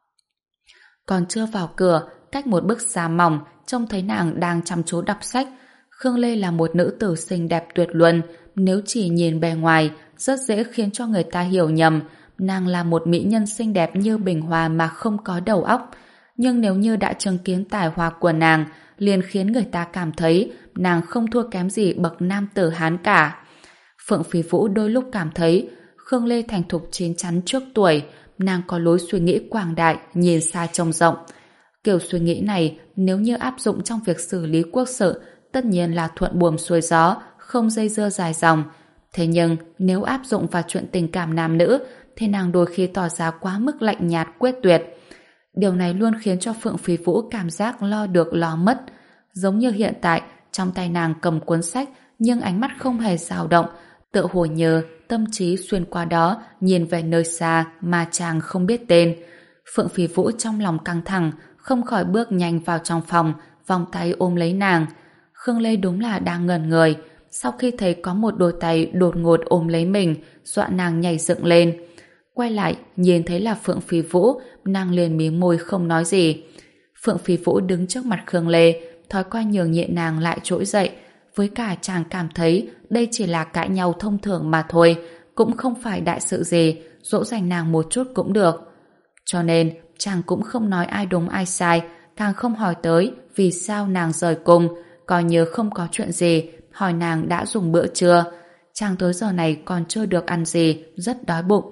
Còn chưa vào cửa, cách một bức xa mỏng, trông thấy nàng đang chăm chú đọc sách. Khương Lê là một nữ tử xinh đẹp tuyệt luân, nếu chỉ nhìn bề ngoài, rất dễ khiến cho người ta hiểu nhầm nàng là một mỹ nhân xinh đẹp như bình hoa mà không có đầu óc. Nhưng nếu như đã chứng kiến tài hoa của nàng, liền khiến người ta cảm thấy nàng không thua kém gì bậc nam tử Hán cả. Phượng Phi Vũ đôi lúc cảm thấy Khương Lê thành thục chín chắn trước tuổi, nàng có lối suy nghĩ quảng đại, nhìn xa trông rộng. Kiểu suy nghĩ này nếu như áp dụng trong việc xử lý quốc sự, tất nhiên là thuận buồm xuôi gió, không dây dưa dài dòng. Thế nhưng nếu áp dụng vào chuyện tình cảm nam nữ thì nàng đôi khi tỏ ra quá mức lạnh nhạt quyết tuyệt. Điều này luôn khiến cho Phượng Phi Vũ cảm giác lo được lo mất. Giống như hiện tại, trong tay nàng cầm cuốn sách nhưng ánh mắt không hề dao động, tựa hồ như tâm trí xuyên qua đó nhìn về nơi xa mà chàng không biết tên. Phượng Phi Vũ trong lòng căng thẳng, không khỏi bước nhanh vào trong phòng, vòng tay ôm lấy nàng. Khương Lê đúng là đang ngẩn người, sau khi thấy có một đôi tay đột ngột ôm lấy mình, dọa nàng nhảy dựng lên. Quay lại, nhìn thấy là Phượng Phi Vũ, nàng liền mím môi không nói gì. Phượng Phi Vũ đứng trước mặt Khương Lê, thói quen nhường nhịn nàng lại trỗi dậy, với cả chàng cảm thấy đây chỉ là cãi nhau thông thường mà thôi, cũng không phải đại sự gì, dỗ dành nàng một chút cũng được. Cho nên, chàng cũng không nói ai đúng ai sai, càng không hỏi tới vì sao nàng rời cung, coi như không có chuyện gì, hỏi nàng đã dùng bữa trưa. Chàng tới giờ này còn chưa được ăn gì, rất đói bụng.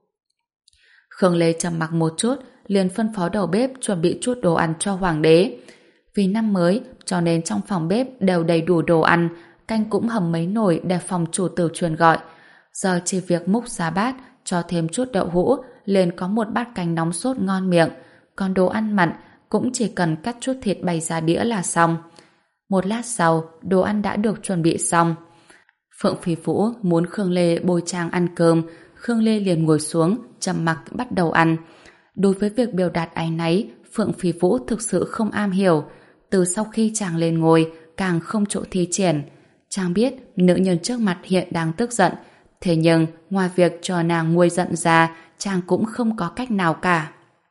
Khương Lê trầm mặc một chút, liền phân phó đầu bếp chuẩn bị chút đồ ăn cho hoàng đế. Vì năm mới, cho nên trong phòng bếp đều đầy đủ đồ ăn, canh cũng hầm mấy nồi để phòng chủ tử truyền gọi. Giờ chỉ việc múc ra bát, cho thêm chút đậu hũ, liền có một bát canh nóng sốt ngon miệng. Còn đồ ăn mặn cũng chỉ cần cắt chút thịt bày ra đĩa là xong. Một lát sau, đồ ăn đã được chuẩn bị xong. Phượng Phi Vũ muốn Khương Lê bồi chàng ăn cơm, Khương Lê liền ngồi xuống, trầm mặc bắt đầu ăn. Đối với việc biểu đạt áy náy, Phượng Phi Vũ thực sự không am hiểu. Từ sau khi chàng lên ngồi, càng không chỗ thi triển. Chàng biết nữ nhân trước mặt hiện đang tức giận, thế nhưng ngoài việc cho nàng nguôi giận ra, chàng cũng không có cách nào cả.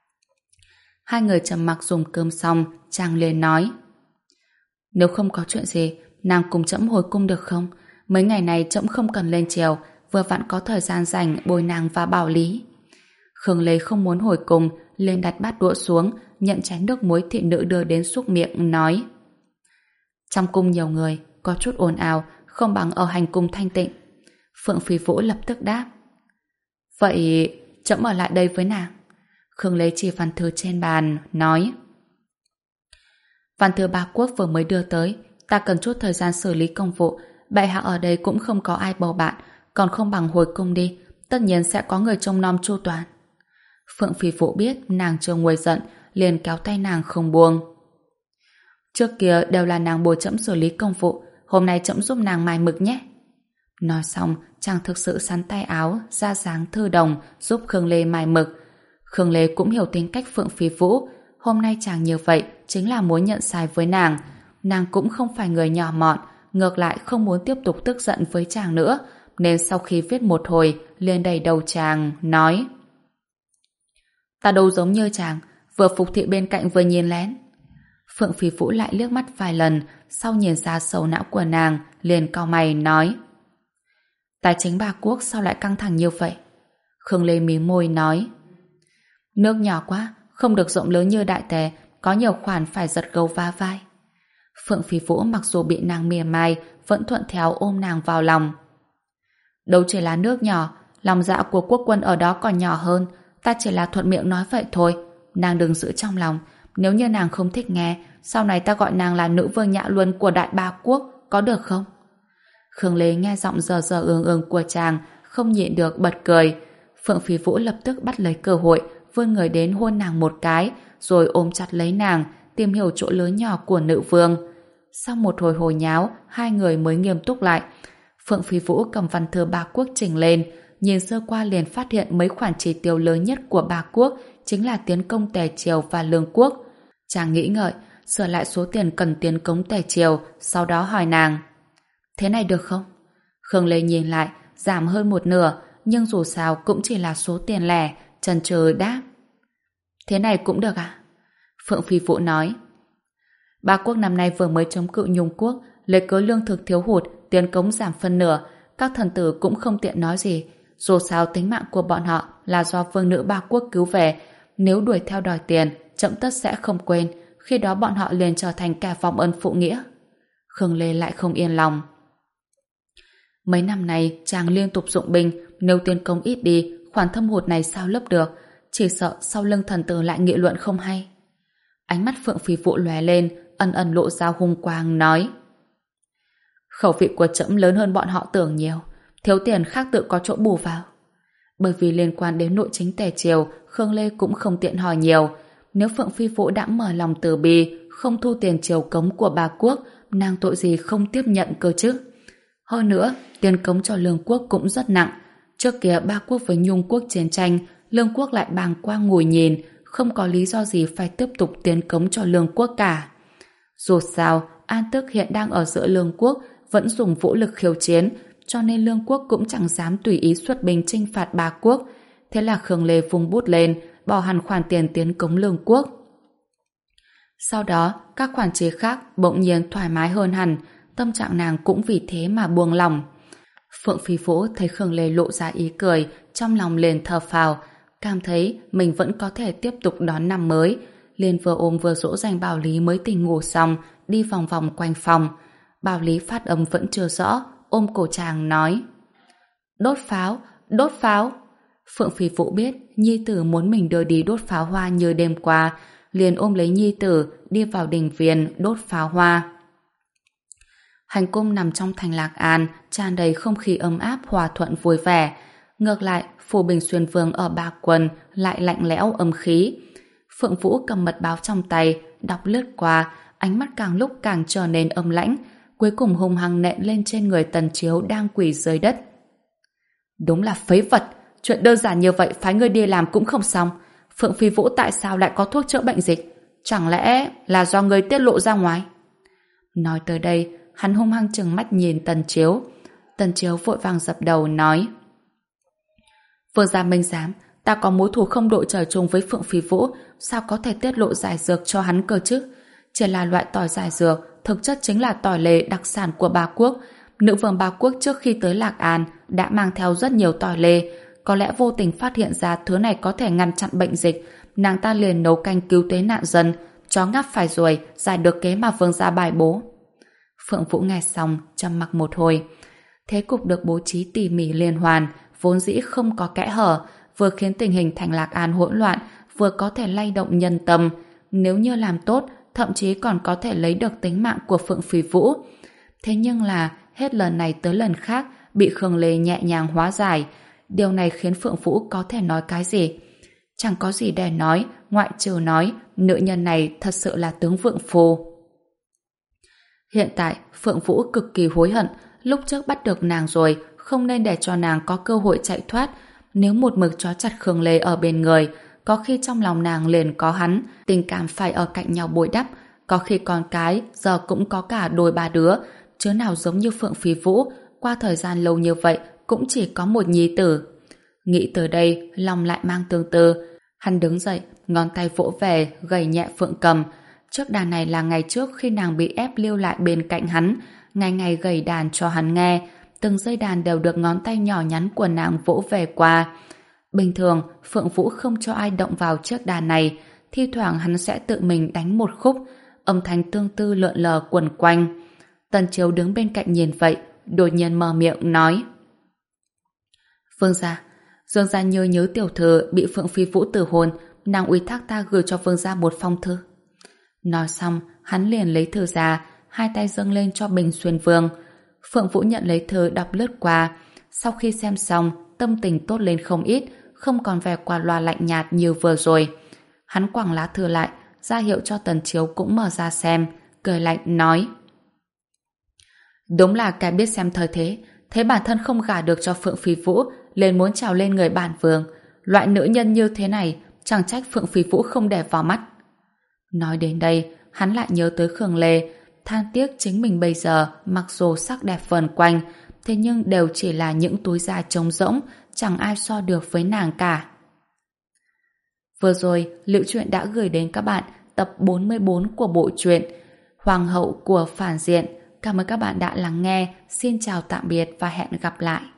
Hai người trầm mặc dùng cơm xong, chàng liền nói: nếu không có chuyện gì, nàng cùng trẫm hồi cung được không? Mấy ngày này trẫm không cần lên triều, vừa vặn có thời gian rảnh bồi nàng và bảo lý. Khương Lê không muốn hồi cung, liền đặt bát đũa xuống, nhận chén nước muối thị nữ đưa đến xúc miệng, nói: trong cung nhiều người, có chút ồn ào, không bằng ở hành cung thanh tịnh. Phượng Phi Vũ lập tức đáp: vậy trẫm ở lại đây với nàng. Khương Lê chỉ văn thư trên bàn, nói: văn thư ba quốc vừa mới đưa tới, ta cần chút thời gian xử lý công vụ, bệ hạ ở đây cũng không có ai bầu bạn, còn không bằng hồi cung đi, tất nhiên sẽ có người trông nom chu toàn. Phượng Phi Vũ biết nàng chưa nguôi giận, liền kéo tay nàng không buông. Trước kia đều là nàng bồi trẫm xử lý công vụ, hôm nay trẫm giúp nàng mài mực nhé. Nói xong, chàng thực sự sắn tay áo, ra dáng thư đồng, giúp Khương Lê mài mực. Khương Lê cũng hiểu tính cách Phượng Phi Vũ, hôm nay chàng như vậy chính là muốn nhận sai với nàng. Nàng cũng không phải người nhỏ mọn, ngược lại không muốn tiếp tục tức giận với chàng nữa, nên sau khi viết một hồi, liền đẩy đầu chàng, nói: ta đâu giống như chàng, vừa phục thị bên cạnh vừa nhìn lén. Phượng Phi Vũ lại liếc mắt vài lần, sau nhìn ra sầu não của nàng, liền cau mày nói: tài chính ba quốc sao lại căng thẳng như vậy? Khương Lê mí môi nói: nước nhỏ quá, không được rộng lớn như đại tề, có nhiều khoản phải giật gấu va vai. Phượng Phi Vũ mặc dù bị nàng mỉa mai, vẫn thuận theo ôm nàng vào lòng. đâu chỉ là nước nhỏ, lòng dạ của quốc quân ở đó còn nhỏ hơn, ta chỉ là thuận miệng nói vậy thôi, nàng đừng giữ trong lòng. Nếu như nàng không thích nghe, sau này ta gọi nàng là nữ vương Nhã Luân của Đại Ba Quốc, có được không? Khương Lê nghe giọng dờ dờ ương ương của chàng, không nhịn được bật cười. Phượng Phi Vũ lập tức bắt lấy cơ hội, vươn người đến hôn nàng một cái, rồi ôm chặt lấy nàng, tìm hiểu chỗ lớn nhỏ của nữ vương. Sau một hồi hồi nháo, hai người mới nghiêm túc lại. Phượng Phi Vũ cầm văn thư Ba Quốc trình lên, nhìn sơ qua liền phát hiện mấy khoản chi tiêu lớn nhất của Ba Quốc chính là tiến công Tề Triều và Lương Quốc. Chàng nghĩ ngợi, sửa lại số tiền cần tiến công Tề Triều, sau đó hỏi nàng: thế này được không? Khương Lê nhìn lại, giảm hơn một nửa, nhưng dù sao cũng chỉ là số tiền lẻ, chần chừ đáp: thế này cũng được à? Phượng Phi Vũ nói: Ba Quốc năm nay vừa mới chống cự Nhung Quốc, lấy cớ lương thực thiếu hụt, tiến cống giảm phân nửa, các thần tử cũng không tiện nói gì. Dù sao tính mạng của bọn họ là do vương nữ Ba Quốc cứu về, nếu đuổi theo đòi tiền, chậm tất sẽ không quên, khi đó bọn họ liền trở thành kẻ vong ân phụ nghĩa. Khương Lê lại không yên lòng. Mấy năm này chàng liên tục dụng binh, nếu tiến công ít đi, khoản thâm hụt này sao lấp được, chỉ sợ sau lưng thần tử lại nghị luận không hay. Ánh mắt Phượng Phi Vũ lóe lên, ẩn ẩn lộ ra hung quang, nói: khẩu vị của trẫm lớn hơn bọn họ tưởng nhiều, thiếu tiền khác tự có chỗ bù vào. Bởi vì liên quan đến nội chính Tề Triều, Khương Lê cũng không tiện hỏi nhiều. Nếu Phượng Phi Vũ đã mở lòng từ bi, không thu tiền triều cống của Ba Quốc, nàng tội gì không tiếp nhận cơ chứ? Hơn nữa, tiền cống cho Lương Quốc cũng rất nặng. Trước kia Ba Quốc với Nhung Quốc chiến tranh, Lương Quốc lại bàng quang ngồi nhìn, không có lý do gì phải tiếp tục tiến cống cho Lương Quốc cả. Dù sao, An Tức hiện đang ở giữa Lương Quốc, vẫn dùng vũ lực khiêu chiến, cho nên Lương Quốc cũng chẳng dám tùy ý xuất binh chinh phạt Ba Quốc. Thế là Khương Lê vung bút lên, bỏ hẳn khoản tiền tiến cống Lương Quốc. Sau đó, các khoản chi khác bỗng nhiên thoải mái hơn hẳn, tâm trạng nàng cũng vì thế mà buông lỏng. Phượng Phi Vũ thấy Khương Lê lộ ra ý cười, trong lòng liền thở phào, cảm thấy mình vẫn có thể tiếp tục đón năm mới. Liền vừa ôm vừa dỗ dành Bảo Lý mới tỉnh ngủ xong, đi vòng vòng quanh phòng. Bảo Lý phát âm vẫn chưa rõ, ôm cổ chàng nói: đốt pháo, đốt pháo. Phượng Phi Vũ biết nhi tử muốn mình đưa đi đốt pháo hoa như đêm qua, liền ôm lấy nhi tử đi vào đình viện đốt pháo hoa. Hành cung nằm trong thành Lạc An, tràn đầy không khí ấm áp, hòa thuận vui vẻ. Ngược lại, phủ Bình Xuyên Vương ở Ba Quân lại lạnh lẽo âm khí. Phượng Vũ cầm mật báo trong tay, đọc lướt qua, ánh mắt càng lúc càng trở nên âm lãnh, cuối cùng hung hăng nện lên trên người Tần Chiếu đang quỳ dưới đất. Đúng là phế vật, chuyện đơn giản như vậy phái ngươi đi làm cũng không xong. Phượng Phi Vũ tại sao lại có thuốc chữa bệnh dịch? Chẳng lẽ là do ngươi tiết lộ ra ngoài? Nói tới đây, hắn hung hăng trừng mắt nhìn Tần Chiếu. Tần Chiếu vội vàng dập đầu nói: Vương gia minh giám, ta có mối thù không đội trời chung với Phượng Phi Vũ, sao có thể tiết lộ giải dược cho hắn cơ chứ? Chỉ là loại tỏi giải dược, thực chất chính là tỏi lê đặc sản của Ba Quốc. Nữ vương Ba Quốc trước khi tới Lạc An đã mang theo rất nhiều tỏi lê, có lẽ vô tình phát hiện ra thứ này có thể ngăn chặn bệnh dịch, nàng ta liền nấu canh cứu tế nạn dân, chó ngáp phải ruồi, giải được kế mà vương gia bài bố. Phượng Vũ nghe xong, trầm mặc một hồi. Thế cục được bố trí tỉ mỉ liên hoàn, vốn dĩ không có kẽ hở, vừa khiến tình hình thành Lạc An hỗn loạn, vừa có thể lay động nhân tâm. Nếu như làm tốt, thậm chí còn có thể lấy được tính mạng của Phượng Phi Vũ. Thế nhưng là, hết lần này tới lần khác, bị Khương Lê nhẹ nhàng hóa giải. Điều này khiến Phượng Vũ có thể nói cái gì? Chẳng có gì để nói, ngoại trừ nói, nữ nhân này thật sự là tướng vượng phù. Hiện tại, Phượng Vũ cực kỳ hối hận, lúc trước bắt được nàng rồi, không nên để cho nàng có cơ hội chạy thoát. Nếu một mực trói chặt Khương Lê ở bên người, có khi trong lòng nàng liền có hắn, tình cảm phải ở cạnh nhau bồi đắp, có khi con cái giờ cũng có cả đôi ba đứa, chứ nào giống như Phượng Phi Vũ, qua thời gian lâu như vậy cũng chỉ có một nhi tử. Nghĩ từ đây, lòng lại mang tương tư. Hắn đứng dậy, ngón tay vỗ về, gầy nhẹ Phượng Cầm. Chiếc đàn này là ngày trước khi nàng bị ép lưu lại bên cạnh hắn, ngày ngày gầy đàn cho hắn nghe. Từng dây đàn đều được ngón tay nhỏ nhắn của nàng vỗ về qua. Bình thường, Phượng Vũ không cho ai động vào chiếc đàn này, thi thoảng hắn sẽ tự mình đánh một khúc, âm thanh tương tư lượn lờ quẩn quanh. Tần Chiếu đứng bên cạnh nhìn vậy, đột nhiên mở miệng nói: Vương gia, Dương gia nhớ nhớ tiểu thư bị Phượng Phi Vũ từ hôn, nàng ủy thác ta gửi cho Vương gia một phong thư. Nói xong, hắn liền lấy thư ra, hai tay dâng lên cho Bình Xuyên Vương. Phượng Vũ nhận lấy thư đọc lướt qua, sau khi xem xong, tâm tình tốt lên không ít, không còn vẻ qua loa lạnh nhạt như vừa rồi. Hắn quẳng lá thư lại, ra hiệu cho Tần Chiếu cũng mở ra xem, cười lạnh nói: Đúng là cái biết xem thời thế, thế bản thân không gả được cho Phượng Phi Vũ, liền muốn trào lên người bản vương. Loại nữ nhân như thế này, chẳng trách Phượng Phi Vũ không để vào mắt. Nói đến đây, hắn lại nhớ tới Khương Lê, than tiếc chính mình bây giờ mặc dù sắc đẹp vờn quanh, thế nhưng đều chỉ là những túi da trống rỗng, chẳng ai so được với nàng cả. Vừa rồi, Liệu Truyện đã gửi đến các bạn tập bốn mươi bốn của bộ truyện Hoàng hậu của phản diện. Cảm ơn các bạn đã lắng nghe. Xin chào tạm biệt và hẹn gặp lại.